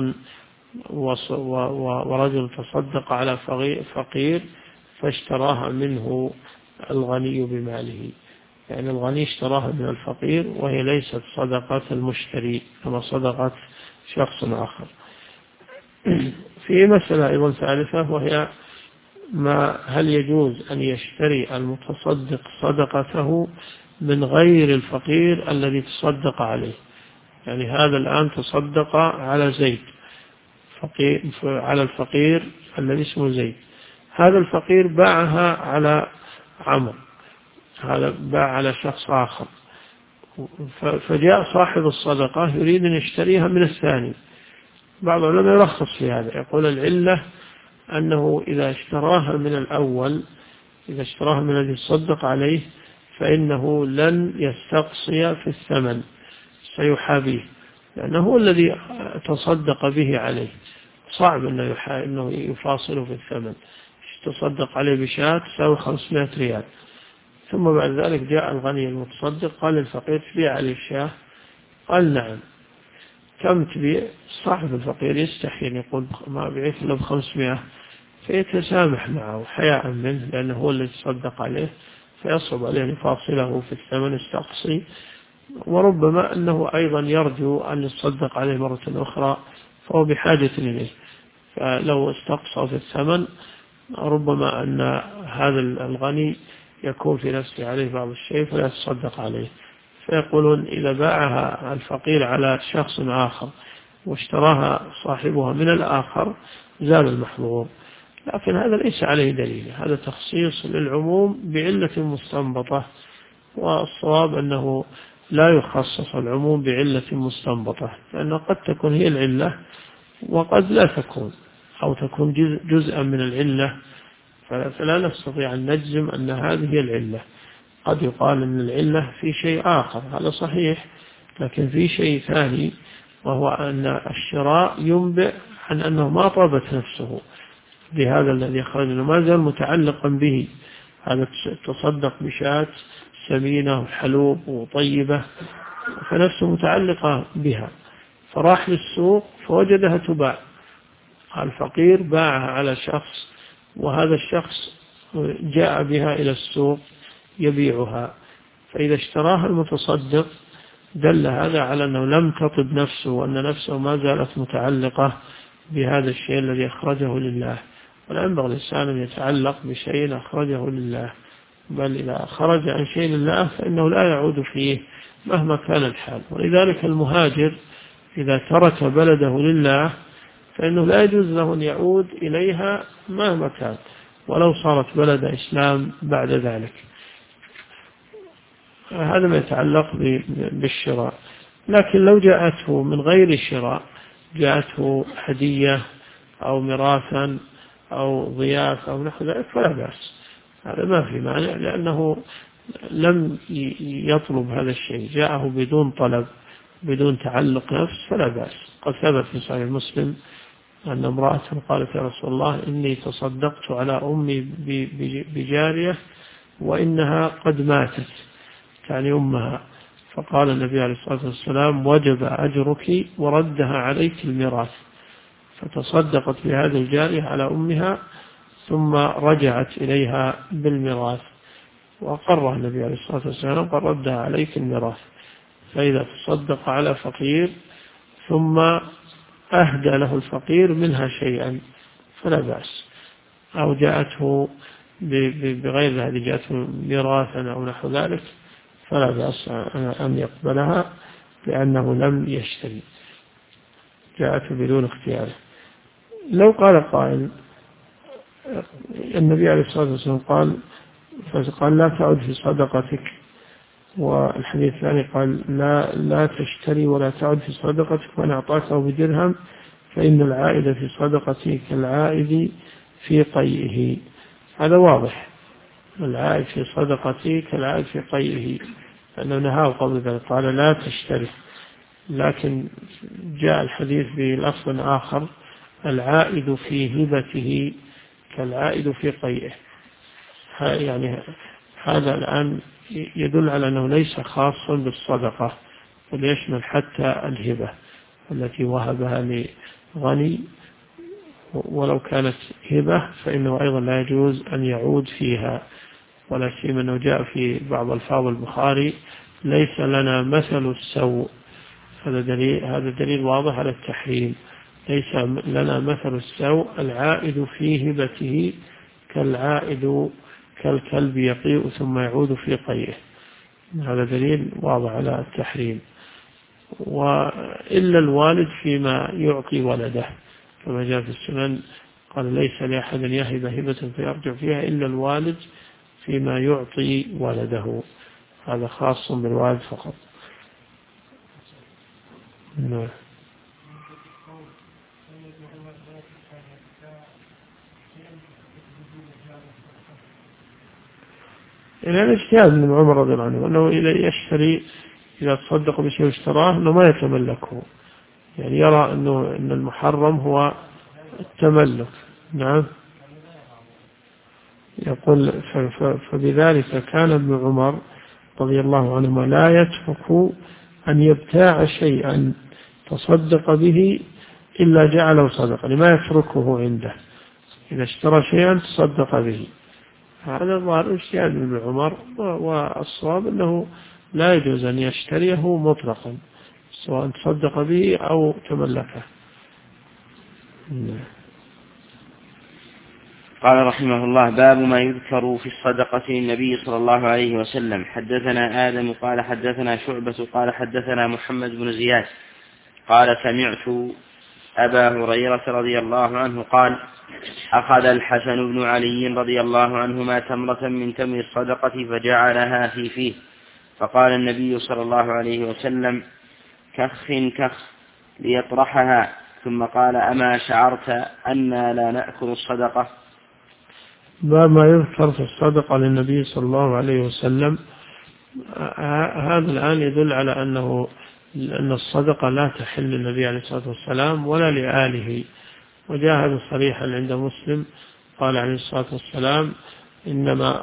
ورجل تصدق على فقير فاشتراها منه الغني بماله، يعني الغني اشتراها من الفقير وهي ليست صدقة المشتري كما صدقة شخص آخر. في مسألة أيضا ثالثة، وهي هل يجوز أن يشتري المتصدق صدقته من غير الفقير الذي تصدق عليه؟ يعني هذا الآن تصدق على زيد، على الفقير الذي اسمه زيد، هذا الفقير باعها على عمرو، هذا باع على شخص آخر، فجاء صاحب الصدقة يريد أن يشتريها من الثاني. بعض العلماء يرخص في هذا، يقول العلة أنه إذا اشتراها من الأول، إذا اشتراها من الذي يصدق عليه، فإنه لن يستقصي في الثمن، سيحابيه، لأنه هو الذي تصدق به عليه، صعب أنه يفاصله في الثمن. تصدق عليه بشاة تساوي 500 ريال، ثم بعد ذلك جاء الغني المتصدق قال للفقير: تبيع عليه الشاة؟ قال: نعم. كم تبيع؟ صاحب الفقير يستحيل، يقول: ما بيعت إلا ب500، فيتسامح معه حياء منه، لأنه هو الذي تصدق عليه، فيصعب عليه أن يفاصله في الثمن، يستقصي، وربما أنه أيضا يرجو أن يصدق عليه مرة أخرى، فهو بحاجة إليه، فلو استقصى في الثمن ربما أن هذا الغني يكون في نفسه عليه بعض الشيء فلا يتصدق عليه، فيقولون إذا باعها الفقير على شخص آخر واشتراها صاحبها من الآخر زال المحظور. لكن هذا ليس عليه دليل، هذا تخصيص للعموم بعلة مستنبطة، والصواب أنه لا يخصص العموم بعلة مستنبطة، لأنه قد تكون هي العلة وقد لا تكون، أو تكون جزءا من العلة، فلا نستطيع أن نجزم أن هذه هي العلة. قد يقال أن العلة في شيء آخر، هذا صحيح، لكن في شيء ثاني، وهو أن الشراء ينبئ عن أنه ما طابت نفسه بهذا الذي خرج، ما زال متعلقا به، هذا تصدق بشاة سمينة وحلوب وطيبة، فنفسه متعلقة بها، فراح للسوق فوجدها تباع، الفقير باعها على شخص، وهذا الشخص جاء بها إلى السوق يبيعها، فإذا اشتراها المتصدق دل هذا على أنه لم تطب نفسه، وأن نفسه ما زالت متعلقة بهذا الشيء الذي أخرجه لله، ولا ينبغي الإنسان أن يتعلق بشيء أخرجه لله، بل إذا خرج عن شيء لله فإنه لا يعود فيه مهما كان الحال. ولذلك المهاجر إذا ترك بلده لله فإنه لا يجوز له أن يعود إليها مهما كان، ولو صارت بلد إسلام بعد ذلك. هذا ما يتعلق بالشراء. لكن لو جاءته من غير شراء، جاءته هدية أو ميراثا أو ضيافة أو نحو ذلك فلا بأس، هذا ما في مانع، لأنه لم يطلب هذا الشيء، جاءه بدون طلب بدون تعلق نفس فلا بأس. قد ثبت في صحيح مسلم أن امرأة قالت يا رسول الله إني تصدقت على أمي بجارية وإنها قد ماتت، يعني أمها، فقال النبي عليه الصلاة والسلام وجب أجرك وردها عليك الميراث، فتصدقت بهذه الجارية على أمها ثم رجعت إليها بالميراث، وأقرها النبي عليه الصلاة والسلام قال ردها عليك الميراث. فإذا تصدق على فقير ثم أهدى له الفقير منها شيئا فلا بأس، أو جاءته بغير هذه، جاءته ميراثا أو نحو ذلك فلا بأس أن يقبلها، لأنه لم يشتري، جاءته بدون اختياره. لو قال قائل النبي عليه الصلاة والسلام قال لا تعد في صدقتك، والحديث الثاني قال لا تشتري ولا تعد في صدقتك، وأن أعطاكه بدرهم فإن العائد في صدقتي كالعائد في قيئه. هذا واضح، العائد في صدقتي كالعائد في قيئه، لأنه نهاه قبل ذلك قال لا تشتري. لكن جاء الحديث بلفظ آخر العائد في هبته كالعائد في قيئه، يعني هذا الآن يدل على أنه ليس خاصا بالصدقة، بل يشمل حتى الهبة التي وهبها لغني، ولو كانت هبة فإنه أيضا لا يجوز أن يعود فيها، ولا سيما أنه جاء في بعض ألفاظ البخاري ليس لنا مثل السوء، هذا دليل واضح على التحريم، ليس لنا مثل السوء، العائد في هبته كالعائد كالكلب يقيء ثم يعود في قيئه، هذا دليل واضح على التحريم. وإلا الوالد فيما يعطي ولده، كما جاء في السنن قال ليس لأحد يهب هبة فيرجع فيها إلا الوالد فيما يعطي ولده، هذا خاص بالوالد فقط. نعم. يعني الاجتهاد من عمر رضي الله عنه أنه يشتري، إذا تصدق بشيء واشتراه أنه ما يتملكه، يعني يرى أن المحرم هو التملك. نعم. يقول فبذلك كان ابن عمر رضي الله عنهما لا يترك أن يبتاع شيئا تصدق به إلا جعله صدقة، لما يتركه عنده، إذا اشترى شيئا تصدق به. هذا ظاهر اجتهاد ابن عمر، والصواب أنه لا يجوز أن يشتريه مطلقا سواء تصدق به أو تملكه. قال رحمه الله باب ما يذكر في الصدقة للنبي صلى الله عليه وسلم. حدثنا آدم قال حدثنا شعبة قال حدثنا محمد بن زياد قال سمعت أبا هريرة رضي الله عنه قال أخذ الحسن بن علي رضي الله عنهما تمرة من تمر الصدقة فجعلها في فيه، فقال النبي صلى الله عليه وسلم كخ ليطرحها، ثم قال أما شعرت أنا لا نأكل الصدقة. باب ما يذكر في الصدقة للنبي صلى الله عليه وسلم. هذا الآن يدل على أن الصدقة لا تحل للنبي عليه الصلاة والسلام ولا لآله، وجاء هذا صريحا عند مسلم قال عليه الصلاة والسلام إنما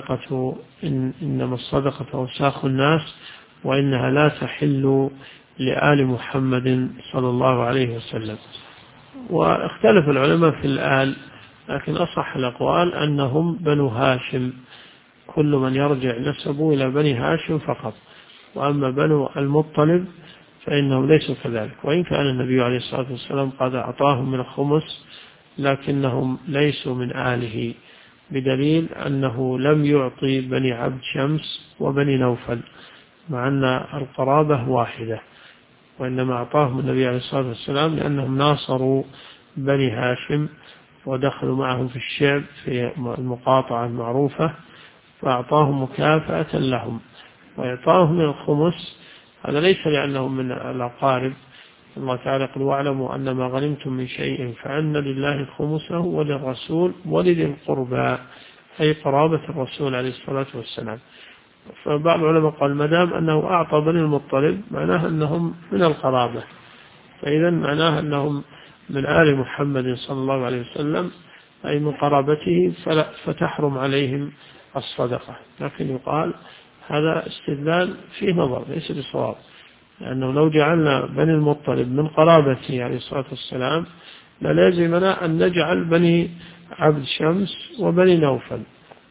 الصدقة أوساخ الناس وإنها لا تحل لآل محمد صلى الله عليه وسلم. واختلف العلماء في الآل، لكن أصح الأقوال أنهم بنو هاشم، كل من يرجع نسبه إلى بني هاشم فقط، وأما بنو المطلب فإنهم ليسوا كذلك، وإن كان النبي عليه الصلاة والسلام قد أعطاهم من الخمس لكنهم ليسوا من آله، بدليل أنه لم يعطي بني عبد شمس وبني نوفل مع أن القرابة واحدة، وإنما أعطاهم النبي عليه الصلاة والسلام لأنهم ناصروا بني هاشم ودخلوا معهم في الشعب في المقاطعة المعروفة، فأعطاهم مكافأة لهم. وإعطاهم من الخمس هذا ليس لأنهم من الأقارب، الله تعالى يقول واعلموا أن ما غنمتم من شيء فأن لله خمسه وللرسول ولذي القربى، أي قرابة الرسول عليه الصلاة والسلام. فبعض العلماء قال ما دام أنه أعطى بني المطلب معناه أنهم من القرابة، فإذا معناه أنهم من آل محمد صلى الله عليه وسلم أي من قرابته، فتحرم عليهم الصدقة. لكن يقال هذا استدلال فيه نظر ليس بصواب، لأنه لو جعلنا بني المطلب من قرابته عليه الصلاة والسلام للازمنا أن نجعل بني عبد شمس وبني نوفل،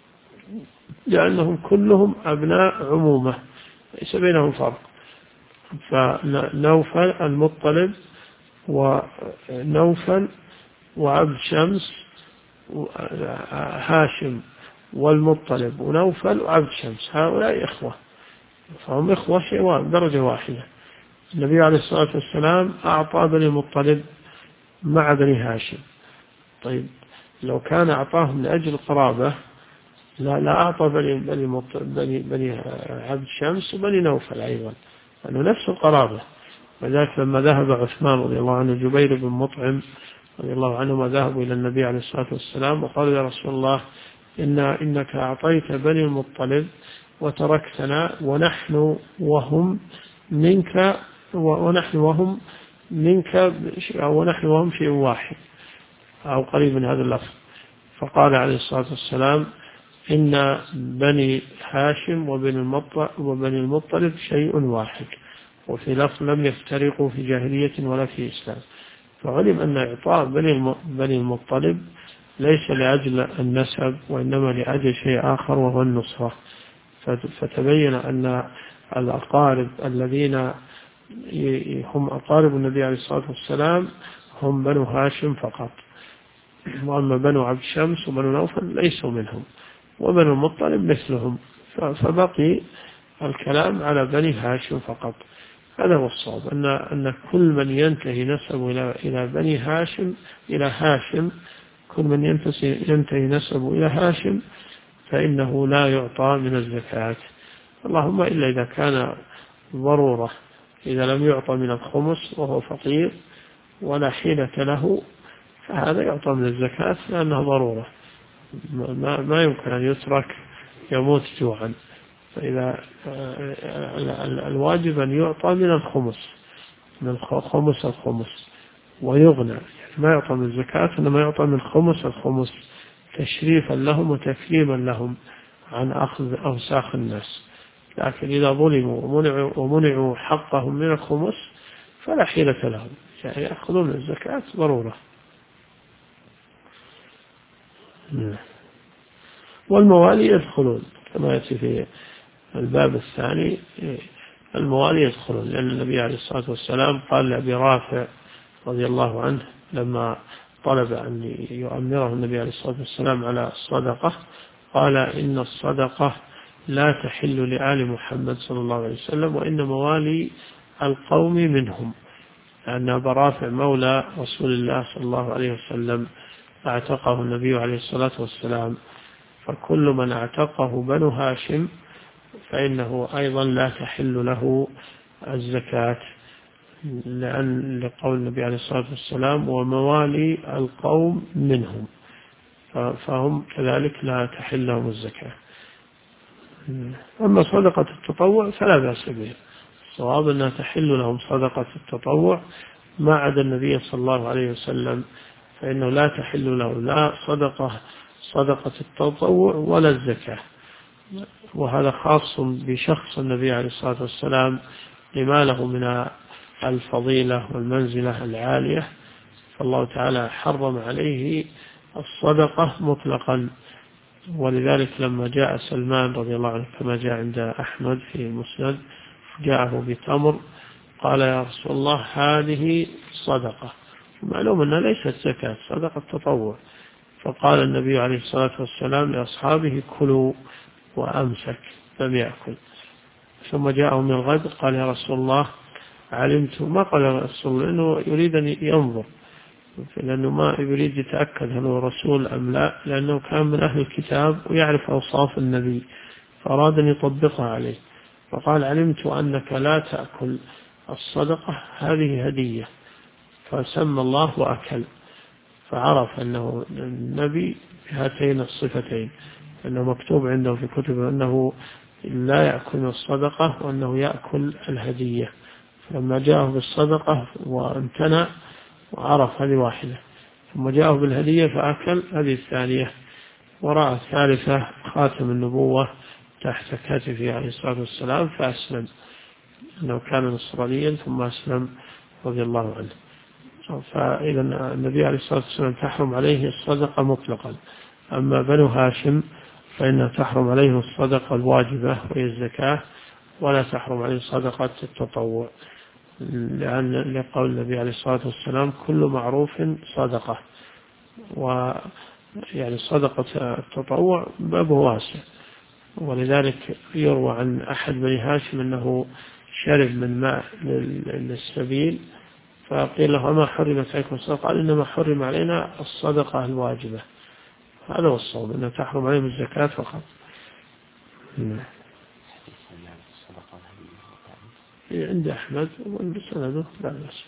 لأنهم كلهم أبناء عمومة ليس بينهم فرق. فنوفل المطلب ونوفل وعبد شمس هاشم والمطلب ونوفل وعبد شمس هؤلاء إخوة، فهم إخوة شيء درجة واحدة. النبي عليه الصلاة والسلام أعطى بني المطلب مع بني هاشم، طيب لو كان أعطاهم لأجل القرابة لا أعطى بني عبد شمس وبني نوفل أيضا، لأنه نفس القرابة. وذلك لما ذهب عثمان رضي الله عنه جبير بن مطعم رضي الله عنهما ذهبوا إلى النبي عليه الصلاة والسلام وقالوا يا رسول الله إنك أعطيت بني المطلب وتركتنا ونحن وهم منك ونحن وهم شيء واحد أو قريب من هذا اللفظ. فقال عليه الصلاة والسلام إن بني هاشم وبني المطلب شيء واحد، وفي لفظ لم يفترقوا في جاهلية ولا في إسلام. فعلم أن إعطاء بني المطلب ليس لأجل النسب وإنما لأجل شيء آخر وهو النصرة. فتبين أن الأقارب الذين هم أقارب النبي عليه الصلاة والسلام هم بنو هاشم فقط، وأما بنو عبد شمس وبنو نوفل ليسوا منهم، وبنو المطلب مثلهم، فبقي الكلام على بني هاشم فقط. هذا هو الصواب، أن كل من ينتهي نسبه إلى بني هاشم إلى هاشم، كل من ينتهي نسبه إلى هاشم فإنه لا يعطى من الزكاة، اللهم إلا إذا كان ضرورة، إذا لم يعطى من الخمس وهو فقير ولا حيلة له فهذا يعطى من الزكاة لأنه ضرورة، ما يمكن أن يترك يموت جوعا. فإذا الواجب أن يعطى من الخمس، من الخمس ويغنى، يعني ما يعطى من الزكاة إنما يعطى من الخمس تشريفا لهم وتكريما لهم عن أخذ أوساخ الناس. لكن إذا ظلموا ومنعوا حقهم من الخمس فلا حيلة لهم، يعني يأخذون الزكاة ضرورة. والموالي يدخلون كما يأتي في الباب الثاني، الموالي يدخلون، لأن النبي عليه الصلاة والسلام قال لأبي رافع رضي الله عنه لما طلب أن يؤمره النبي عليه الصلاة والسلام على الصدقة قال إن الصدقة لا تحل لآل محمد صلى الله عليه وسلم وإن موالي القوم منهم، لأن أبا رافع مولى رسول الله صلى الله عليه وسلم اعتقه النبي عليه الصلاة والسلام، فكل من اعتقه بنو هاشم فإنه أيضا لا تحل له الزكاة، لقول النبي عليه الصلاة والسلام وموالي القوم منهم، فهم كذلك لا تحل لهم الزكاة. أما صدقة التطوع فلا بأس بها، الصواب أنها تحل لهم صدقة التطوع ما عدا النبي صلى الله عليه وسلم، فإنه لا تحل له لا صدقة التطوع ولا الزكاة، وهذا خاص بشخص النبي عليه الصلاة والسلام لما له من الفضيلة والمنزلة العالية، فالله تعالى حرم عليه الصدقة مطلقا. ولذلك لما جاء سلمان رضي الله عنه كما جاء عند أحمد في المسند جاءه بتمر قال يا رسول الله هذه صدقة، معلوم أنها ليست زكاة، صدقة تطوع. فقال النبي عليه الصلاة والسلام لأصحابه كلوا، وأمسك لم يأكل. ثم جاءه من الغد قال يا رسول الله علمت، ما قال يا رسول الله لأنه يريد أن ينظر، لأنه ما يريد يتأكد هل هو رسول أم لا، لأنه كان من أهل الكتاب ويعرف أوصاف النبي فأراد أن يطبقها عليه. فقال علمت أنك لا تأكل الصدقة، هذه هدية، فسمى الله وأكل، فعرف أنه النبي بهاتين الصفتين، أنه مكتوب عنده في كتبه أنه لا يأكل الصدقة وأنه يأكل الهدية. فلما جاءه بالصدقة وامتنع وعرف هذه واحدة، ثم جاءه بالهدية فأكل هذه الثانية، ورأى الثالثة خاتم النبوة تحت كتفه عليه الصلاة والسلام فأسلم، أنه كان نصرانيا ثم أسلم رضي الله عنه. فإذا النبي عليه الصلاة والسلام تحرم عليه الصدقة مطلقا. أما بنو هاشم فإنها تحرم عليهم الصدقة الواجبة وهي الزكاة، ولا تحرم عليهم صدقة التطوع، لأن لقول النبي عليه الصلاة والسلام كل معروف صدقة، ويعني صدقة التطوع باب واسع. ولذلك يروى عن أحد بني هاشم أنه شرب من ماء للسبيل، فقيل له ما حرمت عليكم الصدقة؟ قال إنما حرم علينا الصدقة الواجبة. هذا هو الصواب، أنها تحرم عليهم الزكاة فقط. عند أحمد وبسنده لا بأس.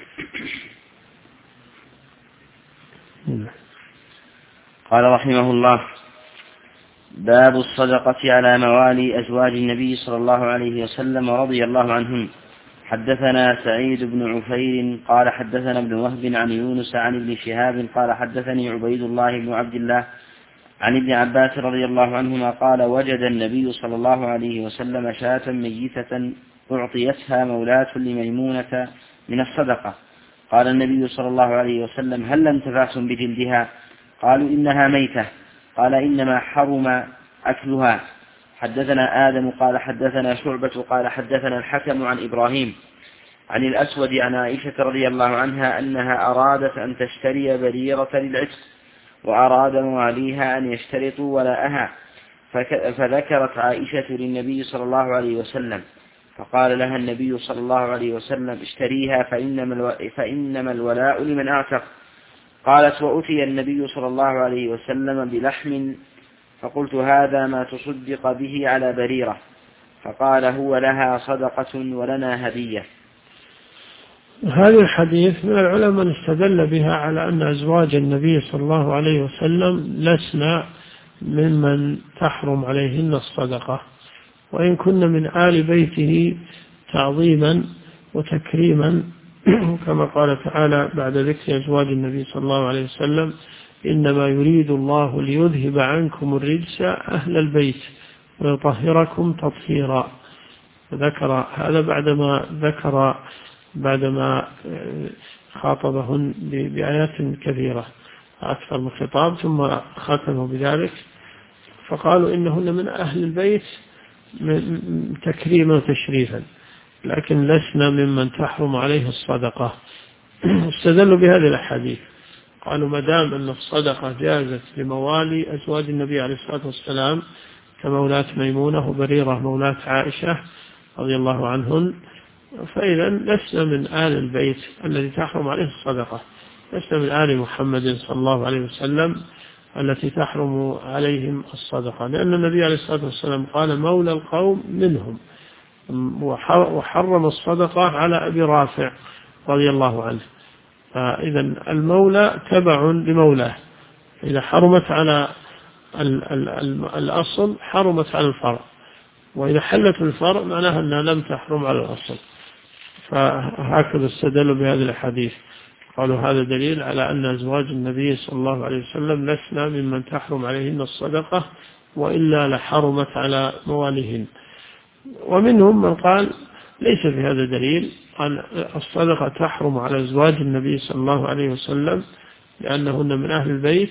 قال رحمه الله: باب الصدقة على موالي أزواج النبي صلى الله عليه وسلم رضي الله عنهم. حدثنا سعيد بن عفير قال حدثنا ابن وهب عن يونس عن ابن شهاب قال حدثني عبيد الله بن عبد الله عن ابن عباس رضي الله عنهما قال: وجد النبي صلى الله عليه وسلم شاة ميتة أعطيتها مولاة لميمونة من الصدقة. قال النبي صلى الله عليه وسلم: هل انتفعتم بجلدها؟ قالوا: إنها ميتة. قال: إنما حرم أكلها. حدثنا آدم قال حدثنا شعبة قال حدثنا الحكم عن إبراهيم عن الأسود عن عائشة رضي الله عنها أنها أرادت أن تشتري بريرة للعتق، وأراد مواليها أن يشترطوا ولاءها، فذكرت عائشة للنبي صلى الله عليه وسلم، فقال لها النبي صلى الله عليه وسلم: اشتريها فإنما الولاء لمن أعتق. قالت: وأتي النبي صلى الله عليه وسلم بلحم، فقلت: هذا ما تصدق به على بريرة. فقال: هو لها صدقة ولنا هدية. هذا الحديث من العلماء من استدل بها على أن أزواج النبي صلى الله عليه وسلم لسنا ممن تحرم عليهن الصدقة، وإن كن من آل بيته تعظيما وتكريما، كما قال تعالى بعد ذكر أزواج النبي صلى الله عليه وسلم: إنما يريد الله ليذهب عنكم الرجس أهل البيت ويطهركم تطهيرا. ذكر هذا بعدما خاطبهن بآيات كثيرة أكثر من خطاب، ثم ختموا بذلك فقالوا إنهن من أهل البيت تكريما وتشريفا، لكن لسنا ممن تحرم عليه الصدقة. استدلوا بهذه الأحاديث، قالوا ما دام أن الصدقة جازت لموالي أزواج النبي عليه الصلاة والسلام كمولاة ميمونة وبريرة مولاة عائشة رضي الله عنهن، فإذا لسنا من آل البيت الذي تحرم عليه الصدقة، لسنا من آل محمد صلى الله عليه وسلم التي تحرم عليهم الصدقة، لأن النبي عليه الصلاة والسلام قال: مولى القوم منهم، وحرم الصدقة على أبي رافع رضي الله عنه. فإذا المولى تبع لمولاه، إذا حرمت على الأصل حرمت على الفرع، وإذا حلت الفرع معناها أنها لم تحرم على الأصل. فهكذا استدلوا بهذه الحديث، قالوا هذا دليل على أن أزواج النبي صلى الله عليه وسلم لسنا ممن تحرم عليهن الصدقة، وإلا لحرمت على مواليهن. ومنهم من قال ليس في هذا دليل، قال الصدقة تحرم على أزواج النبي صلى الله عليه وسلم لأنهن من أهل البيت،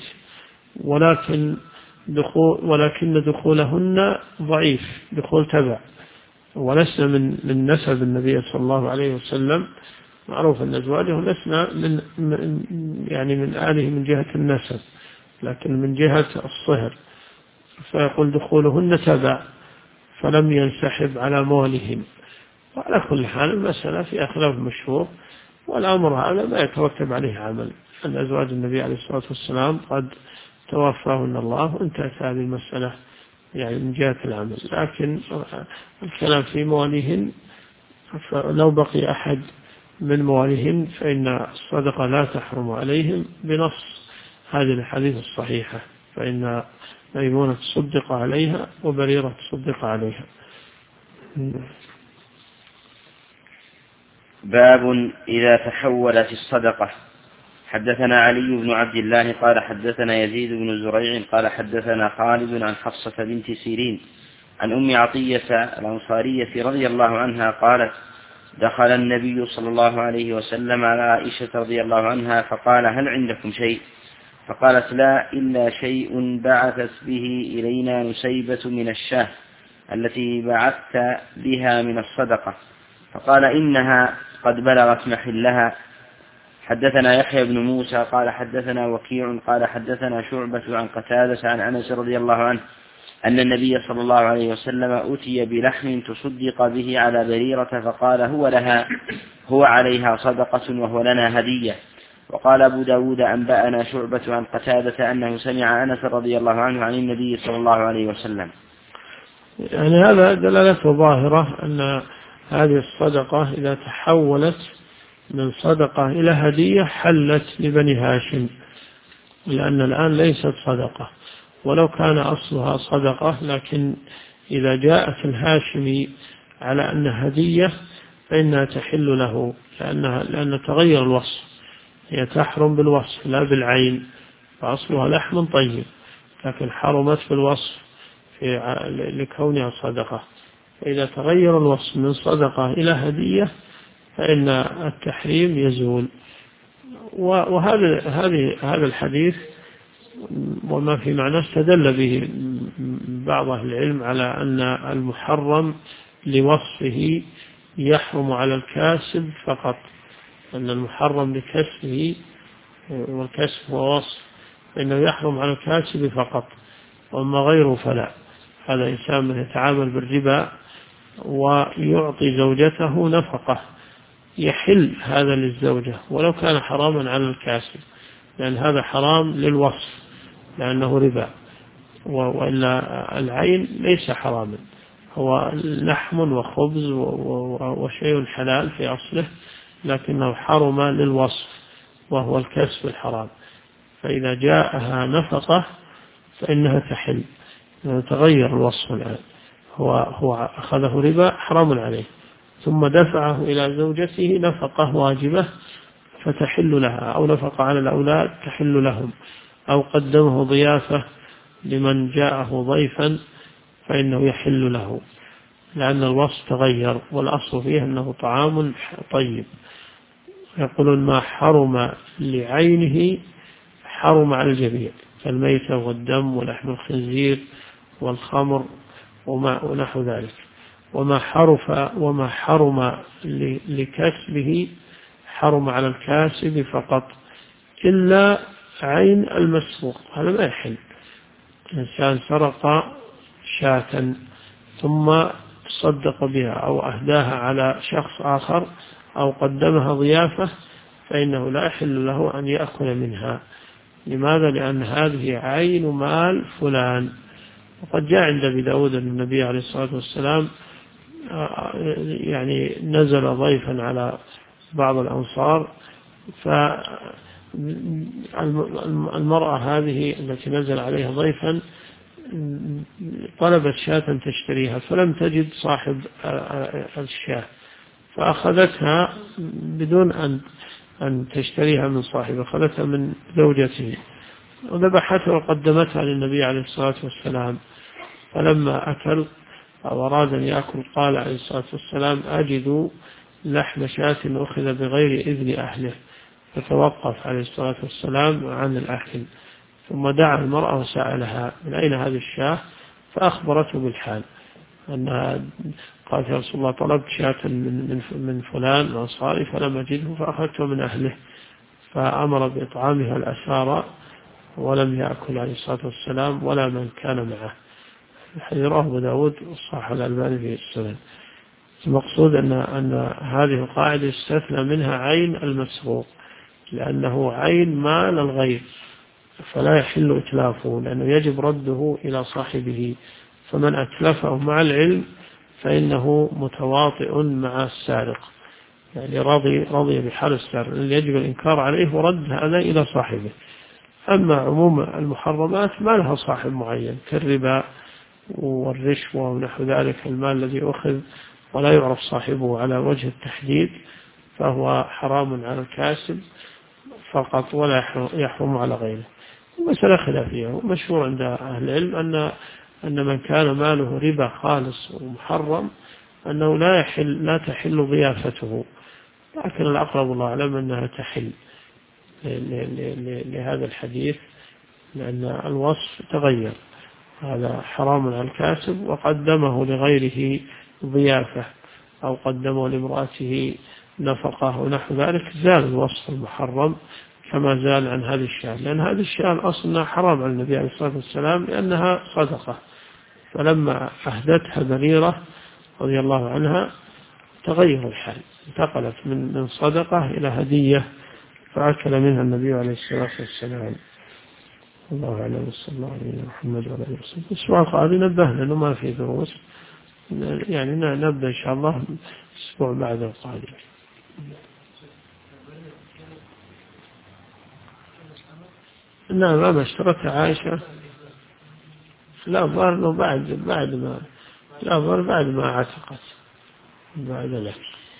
ولكن دخولهن ضعيف، دخول تبع، ولسنا من نسب النبي صلى الله عليه وسلم، معروف أن أزواجه لسنا من آله من جهة النسب، لكن من جهة الصهر، فيقول دخولهن تبع فلم ينسحب على مولهم. وعلى كل حال المسألة في خلاف مشهور، والأمر هذا ما يترتب عليه عمل، أن أزواج النبي عليه الصلاة والسلام قد توفاهن الله وانتهت هذه المسألة من جهة العمل. لكن الكلام في مواليهن، فلو بقي أحد من مواليهن فإن الصدقة لا تحرم عليهم بنص هذه الحديث الصحيحة، فإن ميمونة تصدق عليها وبريرة تصدق عليها. باب إذا تحولت الصدقة. حدثنا علي بن عبد الله قال حدثنا يزيد بن زريع قال حدثنا خالد عن حفصة بنت سيرين عن أم عطية الأنصارية رضي الله عنها قالت دخل النبي صلى الله عليه وسلم على عائشة رضي الله عنها فقال هل عندكم شيء؟ فقالت لا إلا شيء بعثت به إلينا نسيبة من الشاه التي بعثت بها من الصدقة. فقال إنها قد بلغت محلها. حدثنا يحيى بن موسى قال حدثنا وكيع قال حدثنا شعبة عن قتادة عن أنس رضي الله عنه أن النبي صلى الله عليه وسلم أتي بلحم تصدق به على بريرة فقال هو عليها صدقة وهو لنا هدية. وقال أبو داود أنبأنا شعبة عن قتادة أنه سمع أنس رضي الله عنه عن النبي صلى الله عليه وسلم. هذا دلالته ظاهرة أن هذه الصدقة إذا تحولت من صدقة إلى هدية حلت لبني هاشم، لأن الآن ليست صدقة، ولو كان أصلها صدقة، لكن إذا جاءت الهاشمي على أن هدية فإنها تحل له، لأن تغير الوصف، هي تحرم بالوصف لا بالعين، فأصلها لحم طيب لكن حرمت بالوصف لكونها صدقة. فإذا تغير الوصف من صدقة إلى هدية فإن التحريم يزول. هذا الحديث وما في معناه استدل به بعض أهل العلم على أن المحرم لوصفه يحرم على الكاسب فقط، أن المحرم لكسبه، والكسب هو وصف، فإنه يحرم على الكاسب فقط، وأما غيره فلا. هذا إنسان من يتعامل بالربا ويعطي زوجته نفقة، يحل هذا للزوجة ولو كان حراما على الكاسب، لأن هذا حرام للوصف لأنه ربا، وإلا العين ليس حراما، هو لحم وخبز وشيء حلال في أصله، لكنه حرم للوصف وهو الكسب الحرام. فإذا جاءها نفقة فإنها تحل، تغير الوصف الآن، هو أخذه ربا حرام عليه ثم دفعه إلى زوجته نفقة واجبة فتحل لها، أو نفقة على الأولاد تحل لهم، أو قدمه ضيافة لمن جاءه ضيفا فإنه يحل له، لأن الوصف تغير والأصل فيه أنه طعام طيب. يقولون ما حرم لعينه حرم على الجميع، كالميتة والدم ولحم الخنزير والخمر ونحو ذلك. وما حرم لكسبه حرم على الكاسب فقط، إلا عين المسروق، هذا ما يحل. إنسان سرق شاة ثم تصدق بها أو أهداها على شخص آخر أو قدمها ضيافة فإنه لا يحل له أن يأكل منها. لماذا؟ لأن هذه عين مال فلان. وقد جاء عند أبي داود أن النبي عليه الصلاة والسلام نزل ضيفا على بعض الأنصار، فالمرأة هذه التي نزل عليها ضيفا طلبت شاة تشتريها فلم تجد صاحب الشاة، فأخذتها بدون أن تشتريها من صاحبها، أخذتها من زوجته وذبحتها وقدمتها للنبي عليه الصلاة والسلام. فلما أكل أو أراد أن يأكل قال عليه الصلاة والسلام أجد لحم شاة أخذ بغير إذن أهله، فتوقف عليه الصلاة والسلام عن الأكل، ثم دعا المرأة وسألها من أين هذه الشاة، فأخبرته بالحال، أنها قالت يا رسول الله طلبت شاة من فلان الأنصاري فلم أجده فأخذته من أهله، فأمر بإطعامها الأسارى ولم يأكل عليه الصلاة والسلام ولا من كان معه. الحديث رواه أبو داود والصحيح الألباني في السنن. المقصود أن هذه القاعدة استثنى منها عين المسروق، لأنه عين مال الغير فلا يحل إتلافه، لأنه يجب رده إلى صاحبه، فمن أتلفه مع العلم فإنه متواطئ مع السارق، يعني رضي بحال السارق، يجب الإنكار عليه ورد هذا إلى صاحبه. أما عموم المحرمات ما لها صاحب معين كالربا والرشوة ونحو ذلك، المال الذي أخذ ولا يعرف صاحبه على وجه التحديد فهو حرام على الكاسب فقط ولا يحرم على غيره. مسألة خلافية، ومشهور عند أهل العلم أن من كان ماله ربا خالص ومحرم أنه لا تحل ضيافته، لكن الأقرب الله أعلم أنها تحل لهذا الحديث، لأن الوصف تغير، هذا حرام على الكاسب وقدمه لغيره ضيافة أو قدمه لامرأته نفقة ونحو ذلك، زال الوصف المحرم كما زال عن هذه الشاة، لأن هذه الشاة أصلا حرام على النبي عليه الصلاة والسلام لأنها صدقة، فلما أهدتها بريرة رضي الله عنها تغير الحال، انتقلت من صدقة إلى هدية فأكل منها النبي عليه الصلاة والسلام. الله أعلم، صلى الله عليه محمد وعلى آله وسلم. السؤال القادم نبهنا أنه ما في دروس، يعني نبدأ إن شاء الله الأسبوع بعد القادم. نعم، ما اشترت عائشة، لا ظهر بعد ما عتقت بعد ذلك.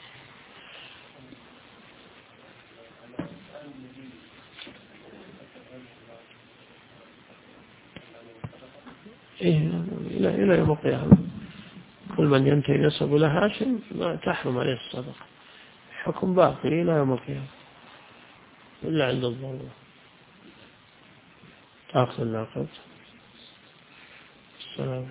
إلى يوم القيامة كل من ينتهي نسب له هاشم ما تحرم عليه الصدقة، حكم باقي إلى يوم القيامة إلا عند الضرورة. تأخذ الناقض. السلام.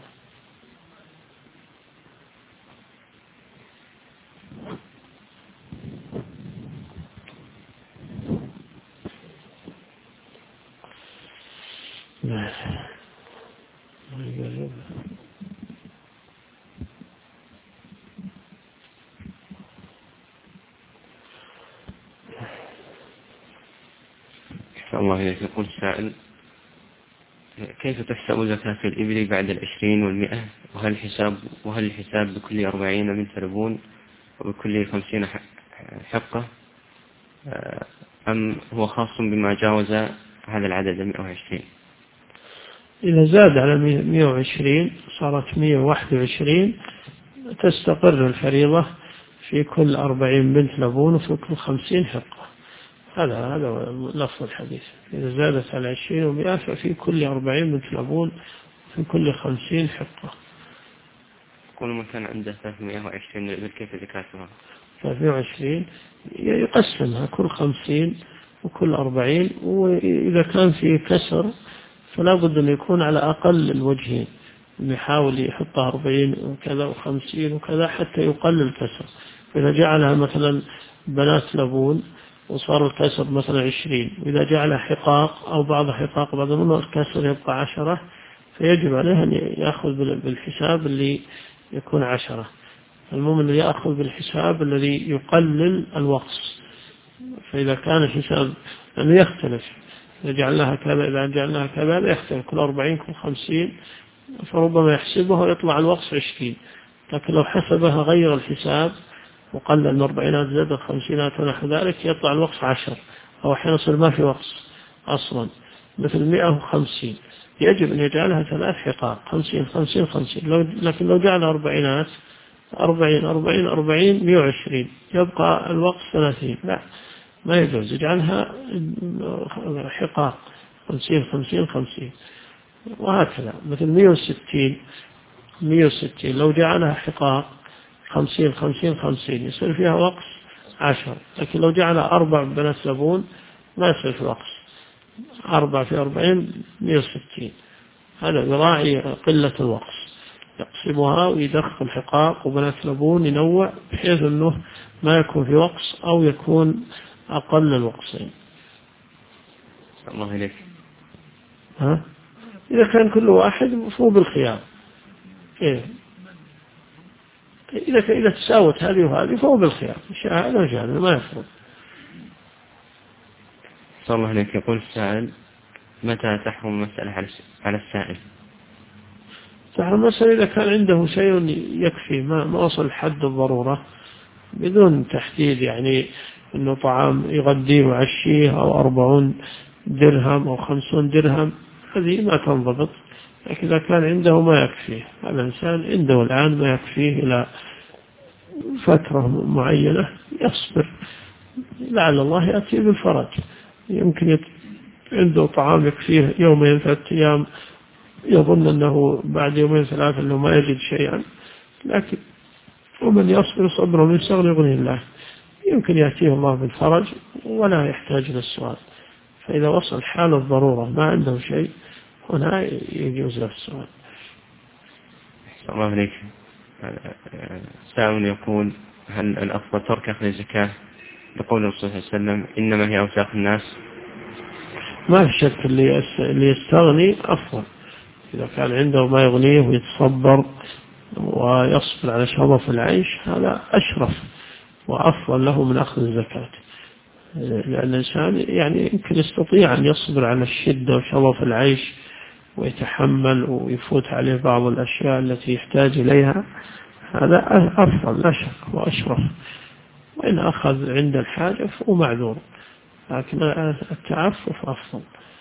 الله إليك. يقول السائل: كيف تحسب زكاة الإبل بعد 20 و100؟ وهل الحساب بكل 40 بنت لبون وبكل 50 حقة، أم هو خاص بما جاوز هذا العدد 120؟ إذا زاد على 120 صارت 121 تستقر الفريضة في كل 40 بنت لبون وفي كل 50 حقة. هذا لفظ الحديث، إذا زادت على 20 و100 ففي كل 40 بنت لبون وفي كل 50 حقة. كل من كان عنده 320 الإبل كيف زكاتها؟ 320 يقسمها كل 50 وكل 40، وإذا كان في كسر فلا بد أن يكون على أقل الوجهين، يحاول يحطها 40 وكذا و50 وكذا حتى يقلل الكسر. فإذا جعلها مثلا بنات لبون وصار الكسر مثلا 20، وإذا جعلها حقاق أو بعض حقاق بعض منه الكسر يبقى 10، فيجب عليه أن يأخذ بالحساب اللي يكون 10. المهم أن يأخذ بالحساب الذي يقلل الوقص، فإذا كان الحساب أنه يختلف، إذا جعلناها كذا لا يختلف كل 40 كل 50، فربما يحسبها ويطلع الوقص 20، لكن لو حسبها غير الحساب وقلل من 40 زاد 50 ونحو ذلك يطلع الوقص 10، أو حين يصير ما في وقص أصلا مثل 150، يجب أن يجعلها 3 حقاق 50 50 50. لكن لو جعل 40 120 يبقى الوقت 30، لا ما يجوز، يجعلها حقاق 50 50 50 وهكذا. مثل 160 لو جعلها حقاق 50 50 50 يصير فيها وقت 10، لكن لو جعلها 4 بنات لبون ما يصير في وقت 4 في 40 160، هذا يراعي قلة الوقت. يقسمها ويدخل حقاق وبنات لبون، ينوع بحيث أنه ما يكون في وقص أو يكون أقل الوقصين. الله إليك. إذا كان كل واحد فهو بالخيار. إذا تساوت هذه وهذه فهو بالخيار، شاء أو جاء ما يفرض. صلى الله عليك. يقول السائل: متى تحرم المسألة على السائل؟ تحرم المسألة إذا كان عنده شيء يكفي، ما وصل حد الضرورة بدون تحديد، يعني إنه طعام يغديه وعشيه أو 40 درهم أو 50 درهم، هذه ما تنضبط. لكن إذا كان عنده ما يكفيه، هذا الإنسان عنده الآن ما يكفيه إلى فترة معينة يصبر، لعل الله يأتي بالفرج. يمكن عنده طعام يكفيه يومين 3 أيام، يظن أنه بعد يومين 3 أنه ما يجد شيئا، لكن ومن يصبر صبر ومن يستغني يغنيه الله، يمكن يأتيه الله بالفرج ولا يحتاج إلى السؤال. فإذا وصل حال الضرورة ما عنده شيء، هنا يجوز له السؤال. الله عليك. سائل يقول: هل الأفضل ترك أخذ الزكاة لقول الرسول صلى الله عليه وسلم: إنما هي أوساخ الناس؟ ما في شك اللي يستغني أفضل، إذا كان عنده ما يغنيه ويتصبر ويصبر على شظف العيش، هذا أشرف وأفضل له من أخذ الزكاة. لأن الإنسان يعني يمكن يستطيع أن يصبر على الشدة وشظف العيش ويتحمل ويفوت عليه بعض الأشياء التي يحتاج إليها، هذا أفضل لا شك وأشرف. وإن أخذ عند الحاجة فهو معذور، لكن التعفف أفضل،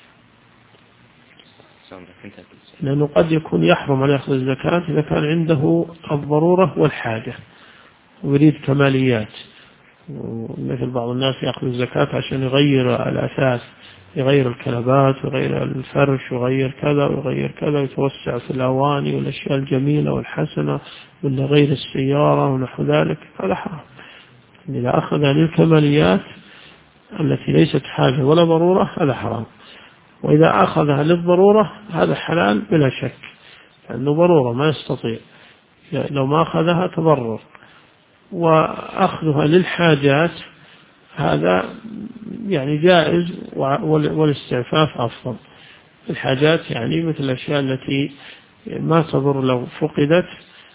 لأنه قد يكون يحرم على أخذ الزكاة إذا كان عنده الضرورة والحاجة ويريد كماليات، مثل بعض الناس يأخذ الزكاة عشان يغير الأثاث، يغير الكنبات ويغير الفرش ويغير كذا ويغير كذا ويتوسع في الأواني والأشياء الجميلة والحسنة، ولا غير السيارة ونحو ذلك، هذا حرام. إذا أخذ للكماليات التي ليست حاجة ولا ضرورة هذا حرام، وإذا أخذها للضرورة هذا حلال بلا شك، لأنه ضرورة ما يستطيع، لو ما أخذها تضرر. وأخذها للحاجات هذا يعني جائز، والاستعفاف أفضل. الحاجات يعني مثل الأشياء التي ما تضر لو فقدت،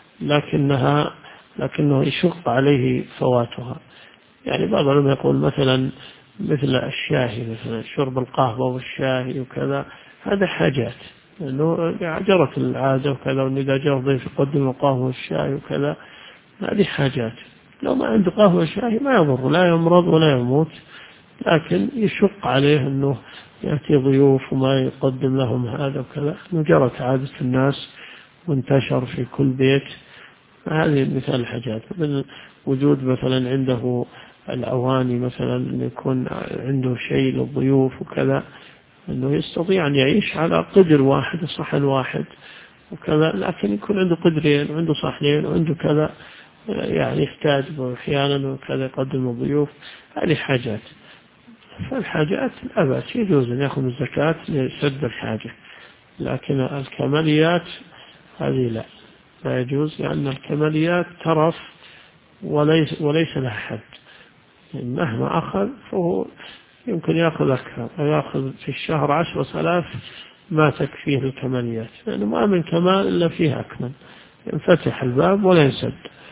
لكنه يشق عليه فواتها. يعني بعض العلماء يقول مثلا مثل الشاهي، مثلا شرب القهوة والشاهي وكذا، هذا حاجات لأنه جرت العادة وكذا، وإن إذا جاء ضيف يقدم القهوة والشاي وكذا، هذه حاجات. لو ما عنده قهوة وشاي ما يضر، لا يمرض ولا يموت، لكن يشق عليه أنه يأتي ضيوف وما يقدم لهم هذا وكذا، أنه جرت عادة الناس وانتشر في كل بيت. هذه مثال الحاجات، من وجود مثلا عنده الأواني، مثلا يكون عنده شيء للضيوف وكذا، أنه يستطيع أن يعيش على قدر واحد صحن واحد وكذا، لكن يكون عنده قدرين وعنده صحنين وعنده كذا، يعني يحتاج أحيانا وكذا يقدم الضيوف، هذه حاجات. فالحاجات لا بأس، يجوز أن يأخذ الزكاة لسد الحاجة، لكن الكماليات هذه لا يجوز، لأن الكماليات ترف وليس لها حد، مهما أخذ فهو يمكن يأخذ أكثر، ويأخذ في الشهر 10,000 ما تكفيه الكماليات، لأنه ما من كمال إلا فيها أكمل، ينفتح الباب ولا ينسد.